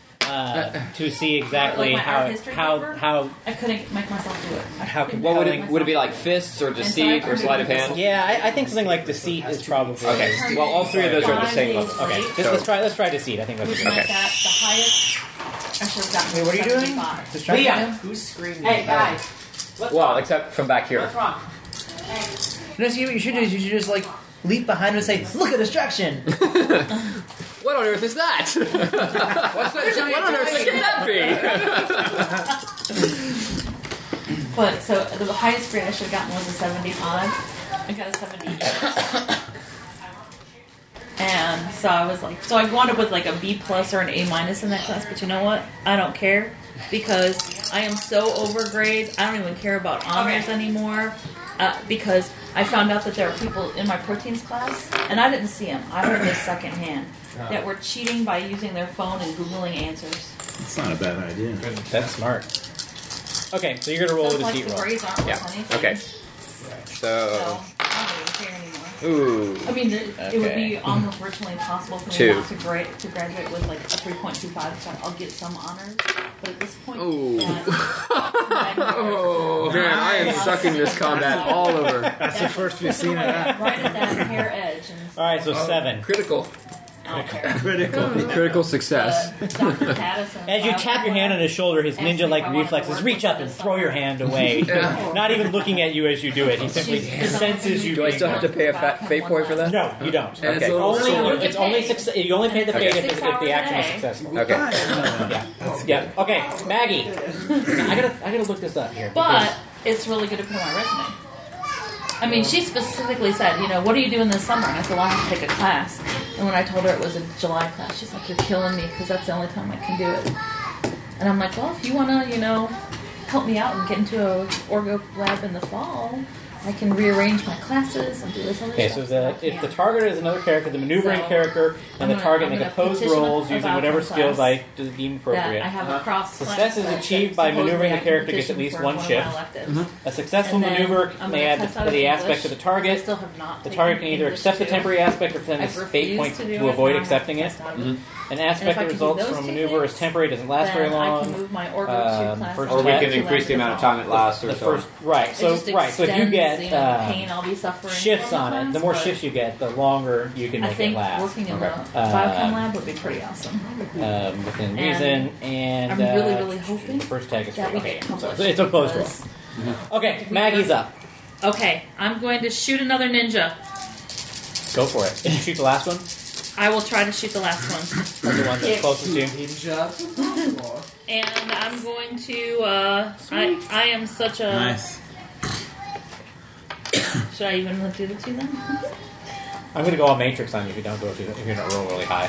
S2: to see exactly
S5: Like my art history paper?
S2: how
S5: I couldn't make myself do it.
S2: how
S9: What
S2: compelling.
S9: would it be like? Fists or deceit or sleight of hand?
S2: Yeah, I think something like deceit is probably
S9: Okay. Well, all three of those are at the same level.
S2: Okay.
S9: So-
S2: Let's try deceit. I think that's
S5: Which
S2: good.
S5: meant that the highest I should have gotten
S3: Wait, what are you doing?
S5: 75.
S3: Distracting him?
S8: Who's screaming?
S5: Hey guys,
S9: Well, except from back here.
S5: what's wrong?
S3: No, see, what you should do is you should just, like, leap behind him and say, look at distraction!
S9: What on earth is that? What's that? What on earth can that be?
S5: But so the highest grade I should have gotten was a 75. I got a 78. And so I was like, so I wound up with like a B plus or an A minus in that class. But you know what? I don't care because I am so over grades. I don't even care about honors anymore. Because I found out that there are people in my proteins class, and I didn't see them. I heard this secondhand that were cheating by using their phone and googling answers.
S4: It's not a bad idea.
S2: That's smart. Okay, so you're gonna roll
S5: So
S2: a
S5: it's like
S2: deceit
S5: the
S2: roll.
S5: grades aren't worth
S9: Yeah.
S5: anything.
S9: Okay.
S5: So
S9: So.
S5: I don't even care anymore.
S9: Ooh.
S5: I mean, it would be
S2: Okay.
S5: almost virtually impossible for me
S9: Two.
S5: not to graduate with like a 3.25, so I'll get some honors. But at this point,
S9: Ooh.
S5: oh
S9: Man, I am sucking this combat all over.
S4: That's the first we've seen of that.
S5: right at that hair edge. And
S2: All right, so 7.
S6: Critical.
S5: I don't care.
S4: Critical.
S9: Critical success.
S5: Dr. Pattison,
S2: As you tap your hand on his shoulder, his ninja-like reflexes reach up and throw your hand away, not even looking at you as you do it. He simply senses you.
S9: Do I still have to pay a fate point for that?
S2: No, you don't.
S6: And it's
S9: Okay.
S6: a little
S2: Only,
S6: sword.
S2: it's only you only pay the fate
S5: Okay.
S2: if the action is successful.
S9: Okay.
S2: Yeah. Okay, Maggie. I gotta look this up here.
S5: But it's really good to put on my resume. I mean, she specifically said, you know, what are you doing this summer? And I said, well, I have to take a class. And when I told her it was a July class, she's like, you're killing me because that's the only time I can do it. And I'm like, well, if you want to, you know, help me out and get into a orgo lab in the fall, I can rearrange my classes and do this other
S2: Okay,
S5: stuff.
S2: so if the target is another character, the maneuvering
S5: So,
S2: character and the
S5: I'm
S2: target
S5: gonna
S2: make opposed
S5: petition
S2: rolls using
S5: about
S2: whatever
S5: my
S2: skills
S5: class
S2: I deem
S5: that
S2: appropriate.
S5: I have a cross
S2: Success is achieved by maneuvering the character gets at least one shift. A successful
S5: And then
S2: maneuver
S5: I'm
S2: may
S5: gonna
S2: add
S5: test out
S2: the
S5: of
S2: aspect
S5: English.
S2: of the
S5: I
S2: target.
S5: still have not
S2: The
S5: taken
S2: target can either
S5: English
S2: accept the
S5: too.
S2: temporary aspect or send
S5: I've
S2: its fate
S5: refused
S2: point
S5: to do
S2: to
S5: it,
S2: avoid
S5: and I'm
S2: accepting it.
S5: test out of it.
S2: An
S5: And if
S2: aspect
S5: I
S2: that
S5: can do
S2: results
S5: those
S2: from a
S5: two
S2: maneuver is
S5: things,
S2: temporary, doesn't last very
S5: then I can
S2: long.
S5: move my orgo to class.
S2: first
S9: Or we
S2: test.
S9: can increase the amount of time it lasts or
S2: The
S9: so.
S2: first, right.
S5: It
S2: So
S5: just
S2: if you
S5: extends
S2: get
S5: the amount of pain I'll be suffering
S2: shifts
S5: from
S2: on it,
S5: class,
S2: the more
S5: but
S2: shifts you get, the longer you can
S5: I
S2: make it
S5: think
S2: last.
S5: working in the
S9: Okay.
S5: biochem lab would be pretty awesome.
S2: Within
S5: And
S2: reason, and
S5: I'm really, really hoping
S2: the first tag is
S5: that we
S2: okay.
S5: get
S2: So
S5: published.
S2: it's a opposed roll.
S5: because-
S2: Okay, Maggie's up.
S5: Okay, I'm going to shoot another ninja.
S2: Go for it. Did you shoot the last one?
S5: I will try to shoot the last one.
S2: The one that's closest to you.
S8: Just impossible.
S5: And I'm going to, I am such a...
S4: Nice.
S5: Should I even do the 2 then?
S2: I'm going to go all Matrix on you if you don't if you're not roll really high.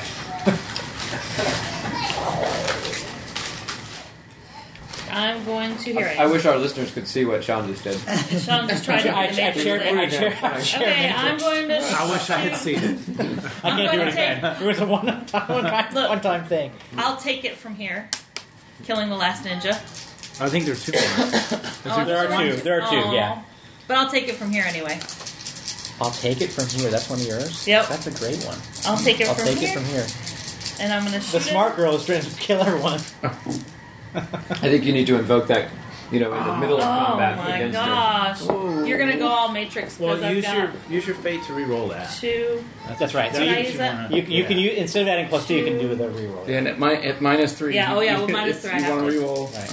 S5: I'm going to hear it.
S9: I wish our listeners could see what Sean just did.
S5: Sean just tried to
S2: I
S5: make it.
S2: shared
S5: Okay, I'm going to...
S4: I wish I had seen it.
S2: I can't do it again. It was a one-time thing.
S5: I'll take it from here. Killing the last ninja.
S4: I think there's 2 more.
S5: Oh,
S2: There are two. There are 2,
S5: Aw.
S2: yeah.
S5: But I'll take it from here anyway.
S2: I'll take it from here. That's one of yours?
S5: Yep.
S2: That's a great one.
S5: I'll take it
S2: I'll
S5: from
S2: take
S5: here.
S2: it from here.
S5: And I'm going to shoot
S2: The smart girl is trying to kill everyone.
S9: I think you need to invoke that, in the middle of
S5: Oh
S9: combat
S5: my
S9: against her.
S5: gosh. You're going to go all Matrix because
S4: Well,
S5: I've
S4: use
S5: got
S4: your fate to re-roll that.
S5: 2.
S2: That's right. So
S5: Can I
S2: you,
S5: use that?
S2: you can use, instead of adding +2, you can do the reroll.
S6: Yeah, and at -3.
S5: Yeah, oh yeah, well, minus 3 I
S6: You
S5: have
S6: want to
S5: to.
S6: reroll.
S2: Right.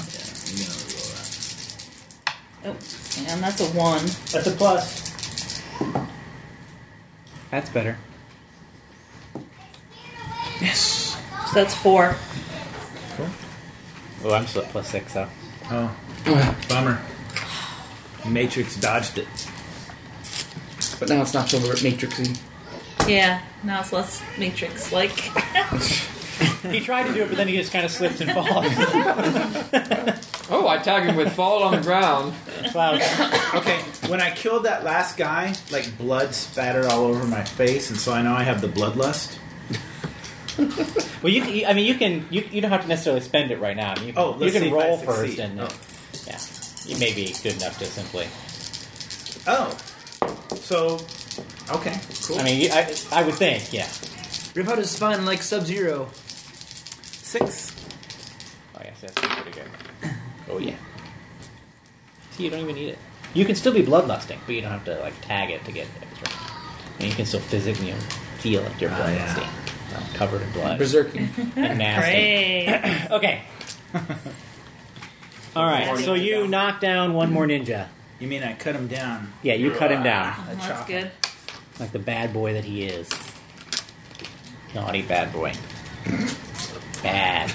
S5: Oh, and that's a 1.
S2: That's a plus. That's better.
S6: Yes.
S5: So that's 4.
S2: Oh, I'm still at +6, so.
S4: Oh, bummer. Matrix dodged it.
S6: But now it's not so Matrixy.
S5: Yeah, now it's less Matrix-like.
S2: He tried to do it, but then he just kind of slipped and falls.
S9: Oh, I tag him with fall on the ground.
S2: Cloud.
S4: Okay, when I killed that last guy, like blood spattered all over my face, and so I know I have the bloodlust.
S2: Well, you don't have to necessarily spend it right now. I mean, you can,
S4: let's see if I
S2: roll
S4: succeed.
S2: first, and yeah, you may be good enough to simply.
S4: Oh, so okay, cool.
S2: I mean, I would think, yeah.
S3: Rip out his spine like Sub-Zero.
S4: 6.
S2: Oh yes, that's pretty good. Oh yeah. See, you don't even need it. You can still be bloodlusting, but you don't have to like tag it to get extra. And you can still physically feel like you're bloodlusting, covered in blood,
S6: Berserking.
S2: and nasty.
S5: Great.
S2: Okay. All right. So you knock down one more ninja.
S4: You mean I cut him down?
S2: Yeah, you cut him down
S5: Well, that's good.
S2: like the bad boy that he is. Naughty bad boy. Bad.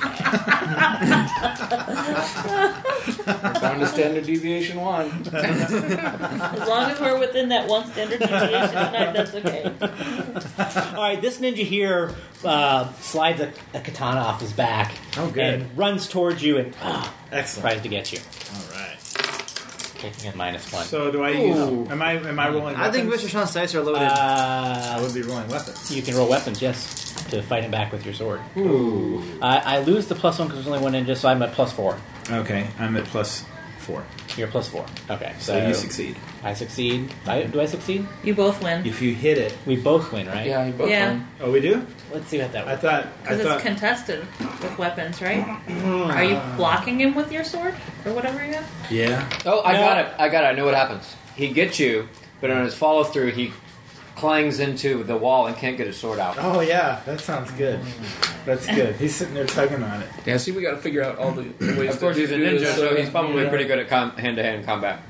S6: Down to standard deviation 1.
S5: As long as we're within that 1 standard deviation tonight, that's okay.
S2: All right, this ninja here slides a katana off his back.
S4: Oh, good.
S2: And runs towards you and
S4: Excellent.
S2: tries to get you.
S4: All right.
S2: Taking a -1.
S4: So do I use? Am I rolling?
S3: I think
S4: weapons?
S3: Mr. Sean's dice are loaded.
S4: I would be rolling weapons.
S2: You can roll weapons, yes, to fight him back with your sword.
S9: Ooh.
S2: I lose the +1 because there's only one ninja, so I'm at +4.
S4: Okay, I'm at +4.
S2: You're +4. Okay,
S4: So you succeed.
S2: I succeed. Do I succeed?
S5: You both win.
S4: If you hit it.
S2: We both win, right?
S6: Yeah, you both
S5: Yeah.
S6: won.
S4: Oh, we do?
S2: Let's see what that
S4: I
S2: was.
S4: thought.
S5: Because it's contested with weapons, right? Are you blocking him with your sword? Or whatever you have?
S4: Yeah.
S9: Oh, I
S2: No.
S9: got it. I know what happens. He gets you, but on his follow through, he clangs into the wall and can't get his sword out.
S4: Oh yeah, that sounds good. That's good. He's sitting there tugging on it.
S6: Yeah, see, we got to figure out all the ways.
S9: Of course,
S6: to
S9: he's a
S6: do
S9: ninja,
S6: this,
S9: so he's probably
S6: yeah.
S9: pretty good at hand-to-hand combat.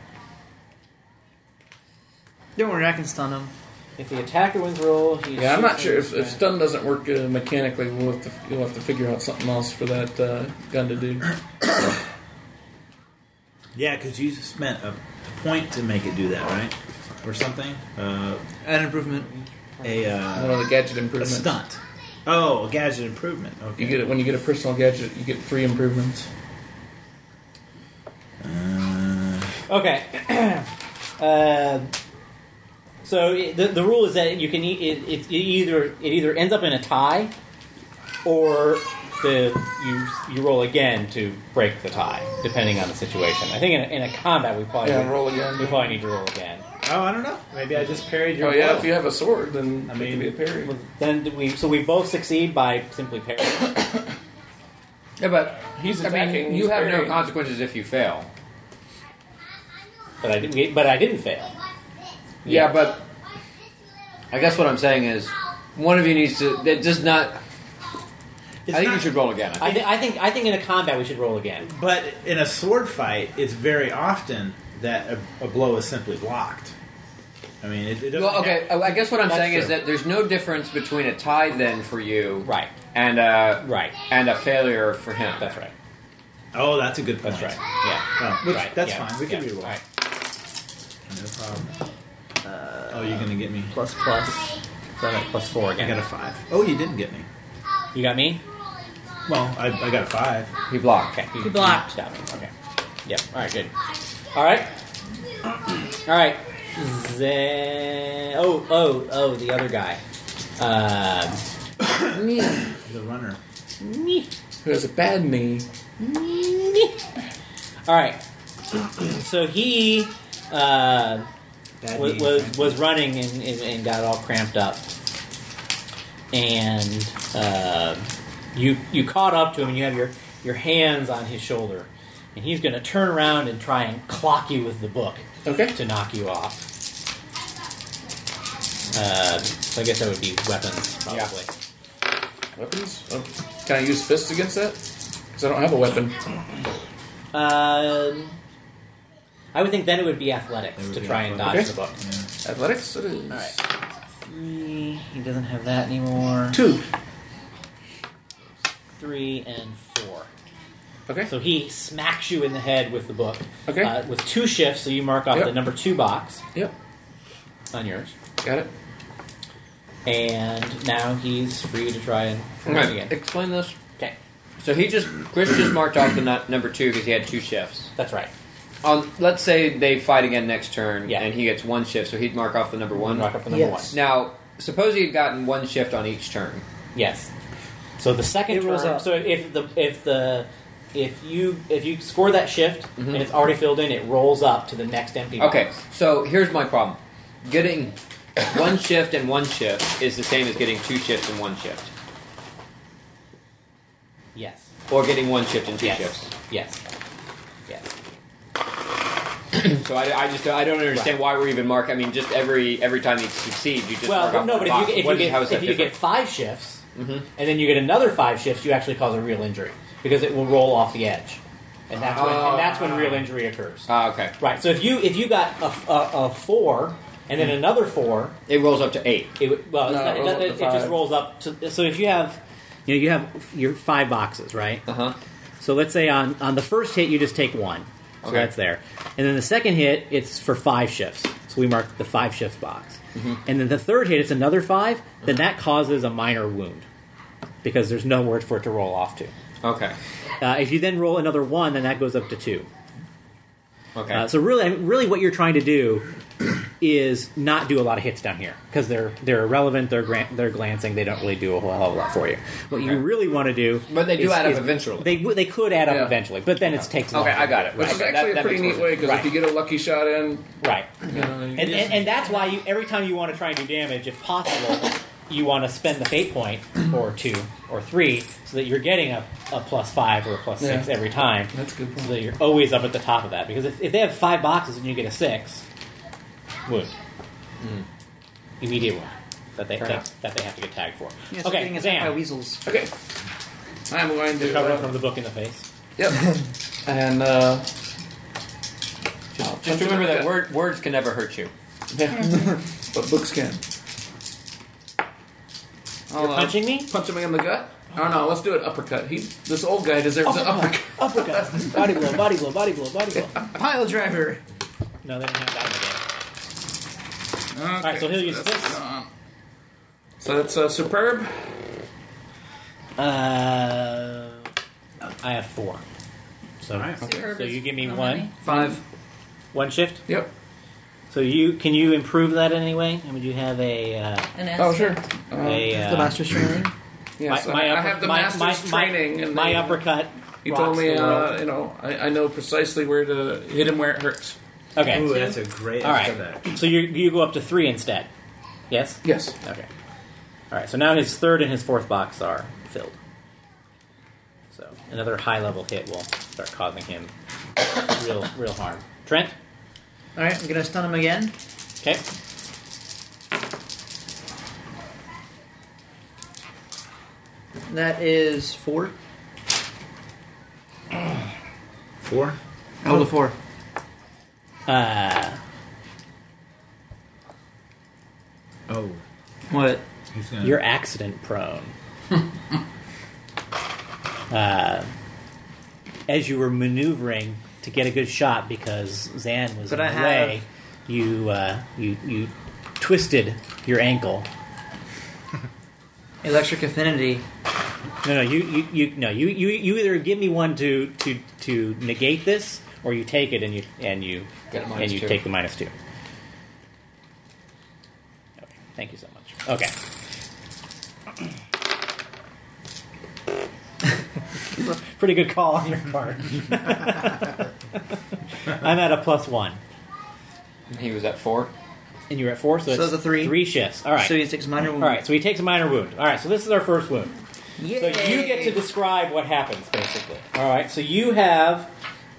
S3: Don't worry, I can stun him.
S2: If the attacker wins roll, he
S6: Yeah, I'm not
S2: shoots
S6: sure
S2: his
S6: if stun doesn't work mechanically. You'll have to figure out something else for that gun to do.
S4: Yeah, because you spent a point to make it do that, right? Or something.
S3: An improvement.
S6: One of the gadget
S4: A
S6: improvements.
S4: stunt. Oh, a gadget improvement. Okay.
S6: You get it when you get a personal gadget. You get 3 improvements.
S2: Okay. So the rule is that you can it either ends up in a tie, or you roll again to break the tie, depending on the situation. I think in a combat we probably
S6: roll again.
S2: We probably need to roll again.
S4: Oh, I don't know. Maybe I just parried your
S6: Oh yeah,
S4: blow.
S6: if you have a sword, then
S4: I
S6: it
S4: mean,
S6: can be a parry.
S2: Then we both succeed by simply parrying.
S9: Yeah, but
S6: He's
S9: I
S6: attacking.
S9: mean,
S6: he's
S9: you have no
S6: parrying.
S9: consequences if you fail.
S2: But I didn't fail.
S9: Yeah, but I guess what I'm saying is one of you needs to. That does not.
S4: It's
S9: I think
S4: not-
S9: you should roll again.
S2: I think in a combat we should roll again.
S4: But in a sword fight, it's very often that a blow is simply blocked. I mean, it doesn't.
S9: Well, okay. I guess what I'm
S2: That's
S9: saying is
S2: true.
S9: that there's no difference between a tie then for you,
S2: Right.
S9: and a failure for him.
S2: That's right.
S4: Oh, that's a good point.
S2: That's right. Yeah.
S4: Oh, which,
S2: Right,
S4: that's
S2: yeah,
S4: fine. We can
S2: yeah,
S4: reroll.
S2: right.
S4: No problem. Oh, you're gonna get me.
S2: Plus. So I'm at +4
S4: I
S2: again.
S4: got a 5. Oh, you didn't get me.
S2: You got me?
S4: Well, I got a 5.
S9: He blocked.
S2: Okay.
S5: He blocked.
S2: Got me. Okay. Yep. All right. Good. All right. All right. Oh, the other guy.
S4: The runner.
S6: Who has a bad knee?
S2: All right. So he was running and got all cramped up, and you caught up to him and you have your hands on his shoulder, and he's going to turn around and try and clock you with the book.
S6: Okay.
S2: To knock you off. So I guess that would be weapons, probably.
S6: Weapons? Oh. Can I use fists against that? Because I don't have a weapon.
S2: I would think then it would be athletics to try and dodge
S6: Okay.
S2: the book.
S6: Athletics? It is.
S2: All right. 3. He doesn't have that anymore.
S6: 2.
S2: 3 and 4.
S6: Okay.
S2: So he smacks you in the head with the book.
S6: Okay.
S2: With 2 shifts, so you mark off
S6: Yep.
S2: the number 2 box
S6: Yep.
S2: on yours.
S6: Got it.
S2: And now he's free to try and run
S9: Okay.
S2: again.
S9: Explain this.
S2: Okay.
S9: So Chris just marked off the number 2 because he had 2 shifts.
S2: That's right.
S9: Let's say they fight again next turn,
S2: Yeah.
S9: and he gets 1 shift, so he'd mark off the number 1.
S2: Mark up the number
S3: Yes.
S2: 1.
S9: Now, suppose he'd gotten 1 shift on each turn.
S2: Yes. So the second
S3: It rolls
S2: turn.
S3: up.
S2: So if you score that shift and it's already filled in, it rolls up to the next empty box.
S9: Okay, so here's my problem. Getting 1 shift and 1 shift is the same as getting 2 shifts and 1 shift.
S2: Yes.
S9: Or getting 1 shift and 2
S2: Yes.
S9: shifts.
S2: Yes. Yes.
S9: So I don't understand why we're even marking. I mean, just every time you succeed, you just mark
S2: Well,
S9: off
S2: no,
S9: one
S2: but
S9: box.
S2: if
S9: What
S2: you
S9: is- how is that
S2: get
S9: different?
S2: 5 shifts
S9: Mhm.
S2: and then you get another 5 shifts, you actually cause a real injury because it will roll off the edge, and that's when real injury occurs.
S9: Okay.
S2: Right. So if you got a 4 and then another 4,
S9: It rolls up to 8.
S2: it would- well, it's
S6: No,
S2: not,
S6: it rolls up to
S2: it just
S6: 5.
S2: rolls up to. So if you have your 5 boxes, right?
S9: Uh-huh.
S2: So let's say on the first hit you just take 1, so
S9: Okay.
S2: that's there, and then the second hit it's for 5 shifts. So we mark the 5 shifts box, and then the third hit it's another 5. Then that causes a minor wound because there's nowhere for it to roll off to.
S9: Okay.
S2: If you then roll another 1, then that goes up to 2.
S9: Okay.
S2: So really, what you're trying to do is not do a lot of hits down here because they're irrelevant. They're glancing. They don't really do a whole hell of a lot for you. What you really want to do,
S9: But they do
S2: is-
S9: add up
S2: is-
S9: eventually.
S2: They could add up
S6: Yeah.
S2: eventually, but then it takes.
S9: Okay,
S2: longer.
S9: I got it.
S6: Which is
S9: Okay,
S6: actually
S9: that
S6: a pretty
S9: makes
S6: neat
S9: more
S6: way, because
S2: Right.
S6: if you get a lucky shot in,
S2: Right,
S6: you know, you just-
S2: and that's why every time you want to try and do damage, if possible, you want to spend the fate point or 2 or 3 so that you're getting a +5 or a +6
S6: Yeah.
S2: every time.
S6: That's a good point.
S2: So that you're always up at the top of that. Because if they have 5 boxes and you get a 6, wound. Immediate wound that they have to get tagged for.
S3: Yeah, so
S2: okay,
S3: getting attacked by
S2: Zan.
S3: weasels.
S6: Okay. I'm going to...
S2: Recovering from the book in the face.
S6: Yep. And,
S9: Just remember that words can never hurt you.
S6: Yeah. But books can.
S2: You're punching me?
S6: Punch him in the gut? Oh no, let's do it uppercut. This old guy deserves an uppercut.
S2: Uppercut. Body blow, body blow, body blow, body blow.
S3: Pile driver.
S2: No, they didn't have that in the game.
S6: Okay,
S2: Alright, so he'll use
S6: that's
S2: this.
S6: gone. So that's superb.
S2: I have 4. So,
S5: Superb
S2: so
S5: is
S2: you give me
S5: no
S2: 1.
S5: money.
S3: 5.
S2: 1 shift?
S6: Yep.
S2: So can you improve that in any way? I mean, do you have a
S5: An
S6: Oh
S5: S.
S6: sure.
S3: The master's training.
S6: Yes,
S2: my
S6: I
S2: upper-
S6: have the
S2: my-
S6: master's
S2: my-
S6: training. And
S2: my
S6: they-
S2: uppercut?
S6: He
S2: rocks
S6: told me,
S2: the world.
S6: I know precisely where to hit him where it hurts.
S2: Okay.
S4: Ooh, that's a great
S2: All
S4: extra
S2: right.
S4: back.
S2: So you go up to 3 instead. Yes.
S6: Yes.
S2: Okay. All right. So now his 3rd and his 4th box are filled. So another high level hit will start causing him real harm. Trent.
S3: Alright, I'm gonna stun him again.
S2: Okay.
S3: That is 4.
S4: 4?
S3: Roll a 4.
S4: Oh,
S3: What?
S4: he's gonna.
S2: You're accident prone. As you were maneuvering to get a good shot because Zan was
S3: But
S2: in
S3: I
S2: the way, you twisted your ankle.
S3: Electric affinity.
S2: No, you either give me one to negate this, or you take it and you
S9: Get a
S2: and
S9: minus
S2: you
S9: two.
S2: take the -2. Okay, thank you so much. Okay. Pretty good call on your part. I'm at a +1,
S9: He was at 4.
S2: and you're at 4, so
S3: So
S2: it's
S3: it's a 3.
S2: 3 shifts. All right.
S3: So he takes minor wound.
S2: All right, so he takes a minor wound. All right, so this is our first wound.
S3: Yay.
S2: So you get to describe what happens, basically. All right, so you have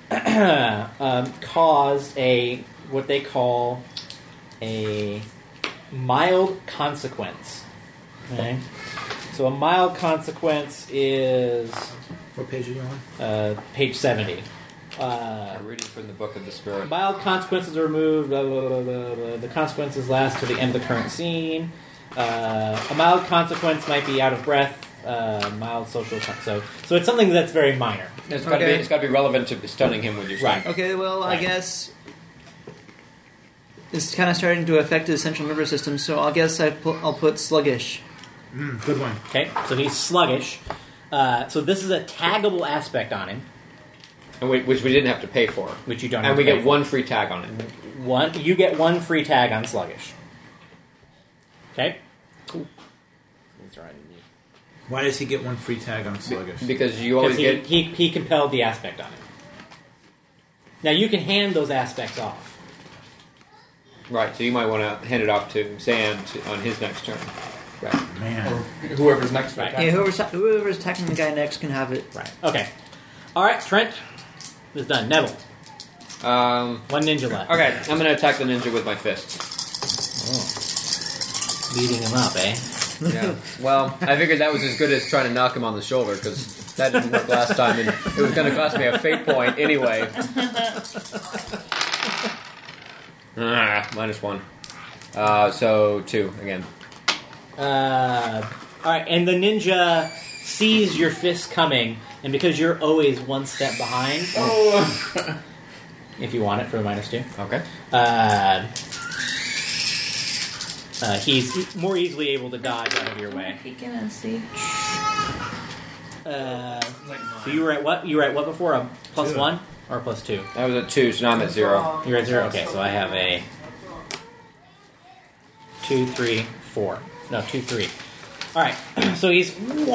S2: caused what they call a mild consequence. Okay? So a mild consequence is
S4: What page are you on?
S2: page 70.
S9: I'm reading from the Book of the Spirit.
S2: Mild consequences are removed. Blah, blah, blah, blah, blah. The consequences last to the end of the current scene. A mild consequence might be out of breath. Mild social. So it's something that's very minor.
S9: It's got to
S3: Okay.
S9: be. It's got to be relevant to stunning him with your
S2: Right.
S9: strength.
S3: Okay, well, I
S2: Right.
S3: guess it's kind of starting to affect his central nervous system, so I'll guess I'll put sluggish.
S4: Good one.
S2: Okay, so he's sluggish. So this is a taggable aspect on him,
S9: Which we didn't have to pay for.
S2: which you don't.
S9: And
S2: have
S9: we
S2: to pay
S9: get
S2: for.
S9: one free tag on it.
S2: You get one free tag on sluggish. Okay. Cool. That's right.
S4: Why does he get one free tag on sluggish?
S9: Because you
S2: Because
S9: always get.
S2: he compelled the aspect on him. Now you can hand those aspects off.
S9: Right, so you might want to hand it off to Zan on his next turn. Right.
S4: Man.
S6: Or whoever's next.
S2: Right.
S3: Yeah, whoever's attacking the guy next can have it.
S2: Right. Okay. All right, Trent is done. Neville, one ninja left.
S9: Okay, I'm going to attack the ninja with my fists.
S2: Beating him up, eh?
S9: Yeah. Well, I figured that was as good as trying to knock him on the shoulder because that didn't work last time, and it was going to cost me a fate point anyway. -1. So 2 again.
S2: All right, and the ninja sees your fist coming, and because you're always one step behind, if you want it for the -2,
S9: Okay.
S2: he's more easily able to dodge out of your way.
S5: Peek in and see.
S2: So you were at what? You were at what before? A +1 or a +2?
S9: That was at 2, so now I'm at 0.
S2: You're at 0. Okay, so I have a 2, 3, 4. No, 2, 3. All right, so he's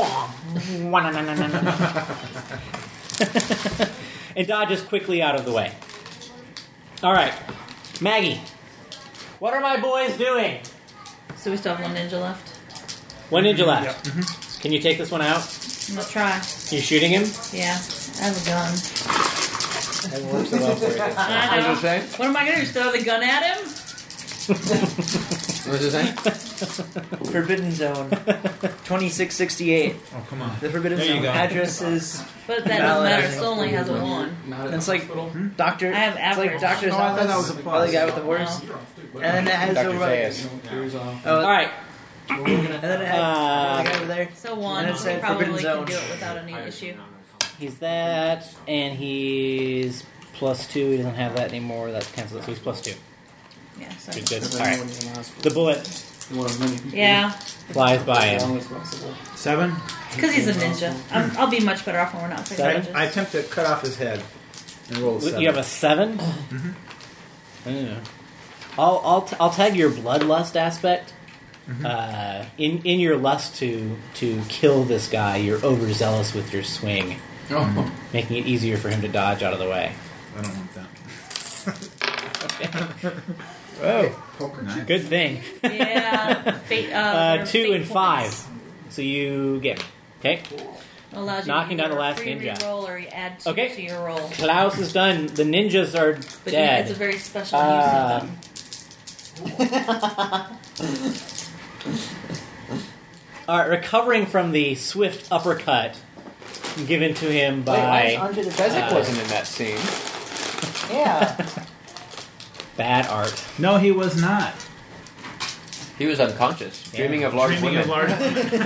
S2: and dodges quickly out of the way. All right, Maggie, what are my boys doing?
S5: So we still have one ninja left.
S2: One ninja left. Can you take this one out?
S5: I'm gonna try.
S2: You shooting him?
S5: Yeah, I have a gun.
S2: That works so well for you.
S5: I
S9: What
S5: know.
S9: does it say?
S5: What am I gonna do? Throw the gun at him?
S9: What does it say?
S3: Forbidden Zone. 2668.
S4: Oh, come on.
S3: The Forbidden
S4: There you
S3: Zone
S4: go.
S3: address is
S5: But that doesn't matter. It still only has a 1.
S3: it's like Doctor.
S5: I have
S3: It's like
S5: average.
S3: Doctor's
S4: Oh, I thought that
S3: office.
S4: was a
S3: Oh,
S4: plus.
S3: the guy with the horse. And then it has
S9: Dr.
S3: a
S9: Zayas.
S3: Oh,
S2: All right.
S3: and then it had the guy over there.
S5: So 1.
S3: And it said
S5: Probably
S3: Forbidden
S5: can
S3: Zone.
S5: do it without any issue.
S2: He's that, and he's +2. He doesn't have that anymore. That's canceled. So he's +2.
S5: Yeah. So.
S2: Good, good. All right. The bullet
S5: Yeah.
S2: flies by him.
S4: 7?
S5: Because he's a ninja. I'll be much better off when we're not fighting
S2: 7?
S5: ninjas.
S4: I attempt to cut off his head and roll a 7.
S2: You have a 7? Yeah. I'll tag your bloodlust aspect. In your lust to kill this guy, you're overzealous with your swing, making it easier for him to dodge out of the way.
S4: I don't want that.
S2: Oh, good thing.
S5: Yeah. Fate,
S2: 2
S5: fate
S2: and 5.
S5: points.
S2: So you get me. Okay.
S5: Allows you
S2: Knocking
S5: to
S2: down the last
S5: free
S2: ninja.
S5: Roll or you add 2
S2: Okay.
S5: to your roll.
S2: Klaus is done. The ninjas are
S5: But
S2: dead.
S5: it's a very special use of them.
S2: All right, recovering from the swift uppercut given to him by
S9: Fezzik wasn't in that scene.
S3: Yeah.
S2: bad art.
S4: No, he was not.
S9: He was unconscious, dreaming of large
S4: Dreaming
S9: women.
S4: of large.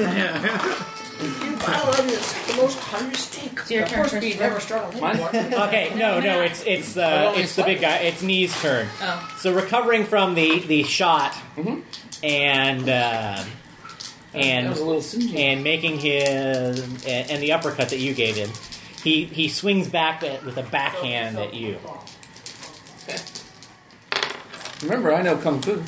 S8: The most heuristic.
S5: It's your turn, Chris.
S8: Never struggled.
S2: Okay, no, it's the big guy. It's Knee's turn.
S5: Oh.
S2: So recovering from the shot and
S6: That was a little singy.
S2: and making his and the uppercut that you gave him, he swings back with a backhand at you.
S6: Remember, I know Kung Fu.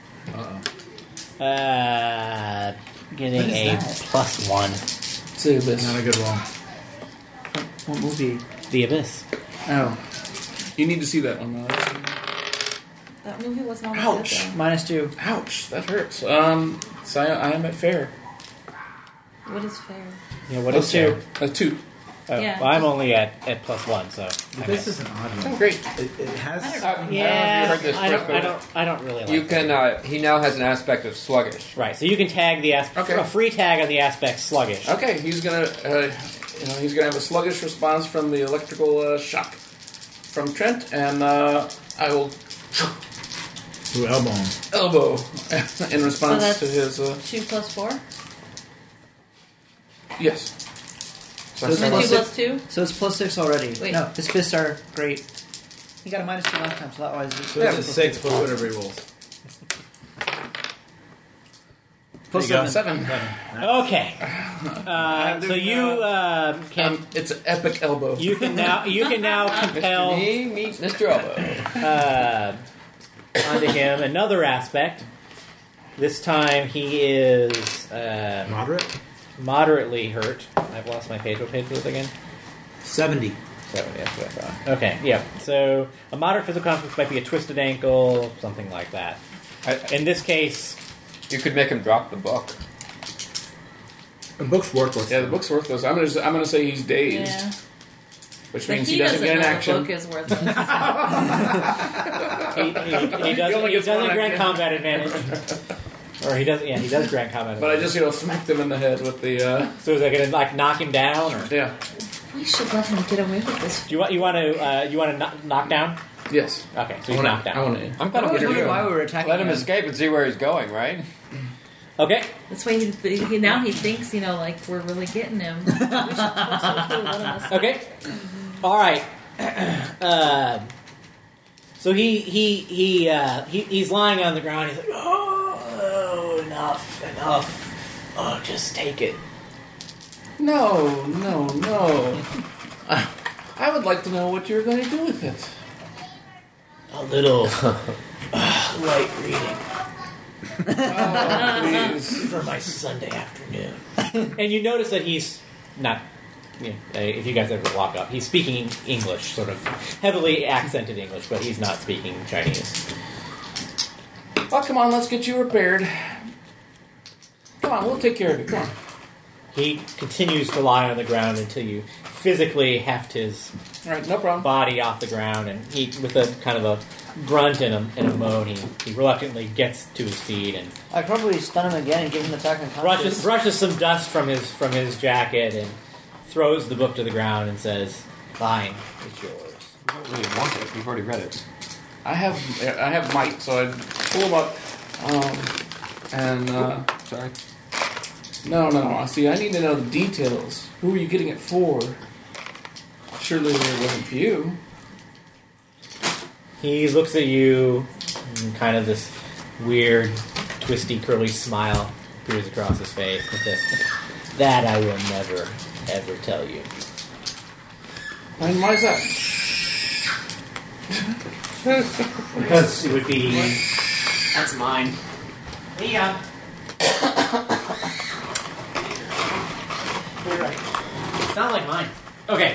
S2: Getting
S3: What is
S2: a
S3: that?
S2: +1.
S6: Say this.
S4: Not a good roll.
S3: What movie?
S2: The Abyss.
S6: Oh. You need to see that one.
S5: That movie was not
S6: Ouch.
S5: good,
S3: -2.
S6: Ouch, that hurts. So I am at fair.
S5: though. What is fair?
S2: Yeah, what is
S6: Okay.
S2: two?
S6: 2.
S5: Yeah.
S2: Well, I'm only at +1, so
S4: This is an odd one.
S6: Oh, great.
S4: It has.
S5: I don't
S9: I don't know if you
S2: yeah.
S9: heard this,
S2: I
S9: Chris,
S2: don't really like
S9: You
S2: that.
S9: can. He now has an aspect of sluggish.
S2: Right, so you can tag the
S6: Okay.
S2: a free tag on the aspect sluggish.
S6: Okay, he's gonna have a sluggish response from the electrical shock from Trent, and I will
S4: Ooh, elbow him.
S6: elbow in response
S5: that's-
S6: to his.
S5: 2 plus 4?
S6: Yes.
S3: So
S5: So
S3: it's
S5: 2
S3: plus
S5: plus
S3: 6.
S5: 2?
S3: So it's +6 already.
S5: Wait.
S3: No, his fists are great. He got a -2 last time, so otherwise it's
S4: So it's a 6 plus whatever he rolls.
S3: plus
S4: There you go.
S3: 7.
S6: 7.
S2: Okay. So you can
S6: It's an epic elbow.
S2: you can now
S9: Mr.
S2: compel
S9: Knee meets Mr. Elbow.
S2: onto him another aspect. This time he is
S4: Moderate?
S2: moderately hurt. I've lost my page. What page was it again?
S4: 70.
S2: 70, that's what I thought. Okay, yeah. So a moderate physical consequence might be a twisted ankle, something like that. In this case,
S9: You could make him drop the book.
S4: The book's worthless.
S6: Yeah, the book's worthless. I'm gonna say he's dazed,
S5: Yeah.
S6: which
S5: But
S6: means
S5: he
S6: he doesn't get an
S5: know
S6: action.
S5: the book is worthless.
S2: he
S6: only gets
S2: doesn't
S6: one
S2: grant
S6: action.
S2: combat advantage. Or he does, yeah, he does grant combat
S6: But I
S2: advantage.
S6: just smacked him in the head with the
S2: So is that going to like knock him down, or do
S6: yeah.
S5: We should let him get away with this.
S2: you want to knock down?
S6: Yes.
S2: Okay, so he's knocked
S6: I
S2: down.
S6: want to.
S9: I'm
S3: I
S9: kind of
S3: was
S9: with
S3: wondering
S9: you.
S3: why we were attacking
S9: Let him escape and see where he's going, right?
S2: Okay,
S5: That's why now he thinks, like we're really getting him. We should totally let him escape.
S2: okay, all right. So he's lying on the ground. He's like, oh, enough. Oh, just take it.
S6: No. I would like to know what you're going to do with it.
S2: A little light reading
S6: Oh, please.
S2: for my Sunday afternoon. And you notice that he's not. If you guys ever walk up, he's speaking English, sort of heavily accented English, but he's not speaking Chinese.
S6: Oh, come on, let's get you repaired. Come on, we'll take care of you. Come on.
S2: He continues to lie on the ground until you physically heft his
S6: All right, no problem.
S2: body off the ground, and he, with a kind of a grunt and a moan, he reluctantly gets to his feet and
S3: I'd probably stun him again and give him the attack unconscious.
S2: brushes some dust from his jacket and throws the book to the ground and says, "Fine, it's yours."
S9: You don't really want it. You've already read it.
S6: I have might, so I pull him up.
S9: Sorry.
S6: No. See, I need to know the details. Who are you getting it for? Surely it wasn't for you.
S2: He looks at you, and kind of this weird, twisty, curly smile appears across his face and says, "That I will never, ever tell you."
S6: And why is that?
S2: Because it would be... That's mine. Yeah. You're right. It's not like mine. Okay.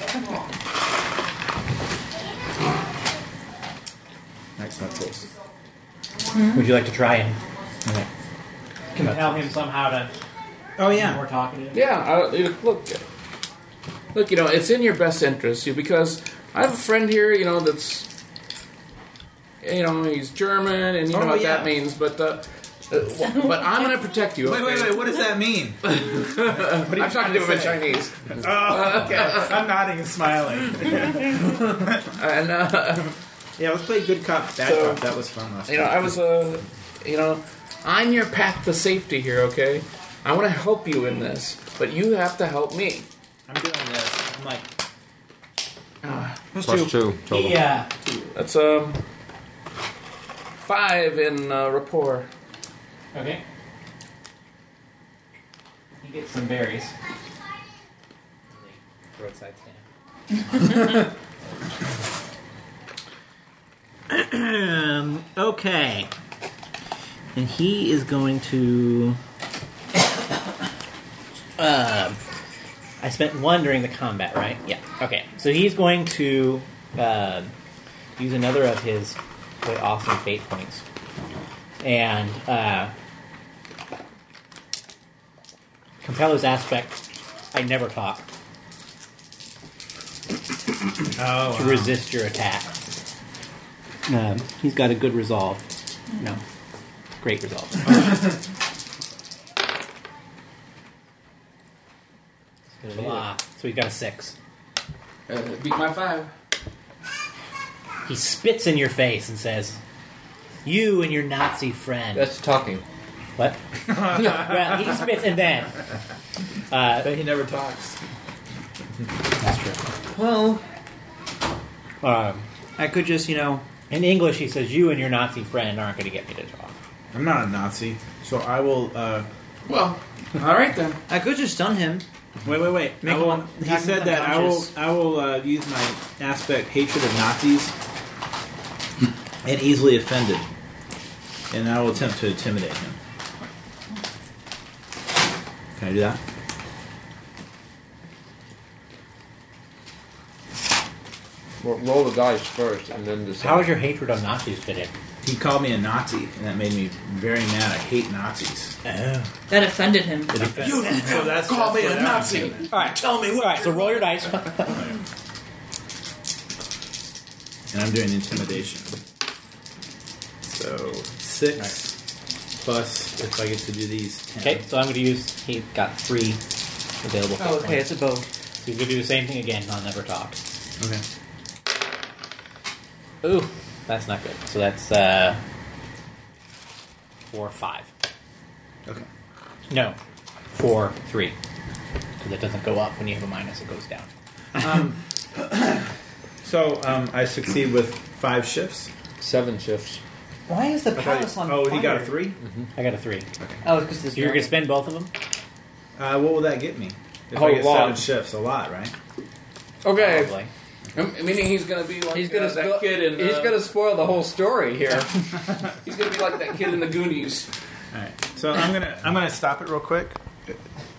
S4: That's not close.
S2: Would you like to try and compel him somehow to
S4: Oh,
S2: be
S4: yeah.
S2: more talkative?
S6: Yeah, look, it's in your best interest, because I have a friend here, that's, he's German, and you know
S4: Oh,
S6: what
S4: yeah.
S6: that means, but I'm going to protect you.
S4: Wait, what does that mean?
S6: I'm talking to him in Chinese.
S4: Oh, okay. I'm nodding and smiling.
S6: And,
S4: Yeah, let's play good cop, bad
S6: So,
S4: cop. That was fun last
S6: I was, I'm your path to safety here, okay? I want to help you in this, but you have to help me.
S4: I'm doing this. I'm like,
S9: Plus two total.
S2: Yeah.
S6: That's 5 in rapport.
S2: Okay. You get some berries. Roadside stand. Okay. And he is going to. I spent 1 during the combat, right? Yeah. Okay. So he's going to use another of his really awesome fate points. And Compeller's aspect, I never talk. To resist your attack. He's got a good resolve. No. Great resolve. Blah. So he got a 6.
S6: Beat my 5.
S2: He spits in your face and says, "You and your Nazi friend."
S9: That's talking.
S2: What? Well, he spits and then.
S4: but he never talks.
S2: That's true.
S8: Well, I could just,
S2: in English, he says, "You and your Nazi friend aren't going to get me to talk."
S4: I'm not a Nazi, so I will.
S6: Well, all right then.
S8: I could just stun him.
S4: Wait.
S8: Make him
S4: He said that I will use my aspect hatred of Nazis and easily offended, and I will attempt to intimidate him. Can I do that?
S9: Roll the dice first, and then decide.
S2: How is your hatred of Nazis fit in?
S4: He called me a Nazi, and that made me very mad. I hate Nazis.
S5: That offended him.
S6: You call me a Nazi.
S2: All right, tell me. All right, so roll your dice.
S4: And I'm doing intimidation. So 6 plus if I get to do these 10.
S2: Okay, so I'm going to use. He got 3 available.
S8: Oh, okay,
S2: points.
S8: it's a bow.
S2: So he's going to do the same thing again. I'll never talk.
S4: Okay.
S2: Ooh, that's not good. So that's 4, 5.
S4: Okay.
S2: No, 4, 3. Because it doesn't go up when you have a minus; it goes down.
S4: So I succeed with 5 shifts.
S9: 7 shifts.
S8: Why is the palace on
S4: Oh,
S8: fire?
S4: he got a 3.
S2: I got a 3.
S8: Oh, because this.
S2: So you're going to spend both of them?
S4: What will that get me? If
S9: Oh,
S4: I get
S9: lot.
S4: 7 shifts, a lot, right?
S6: Okay.
S2: Probably.
S6: Meaning he's gonna be like
S9: He's gonna
S6: that kid in.
S9: He's gonna spoil the whole story here.
S6: He's gonna be like that kid in the Goonies.
S4: All right. So I'm gonna stop it real quick.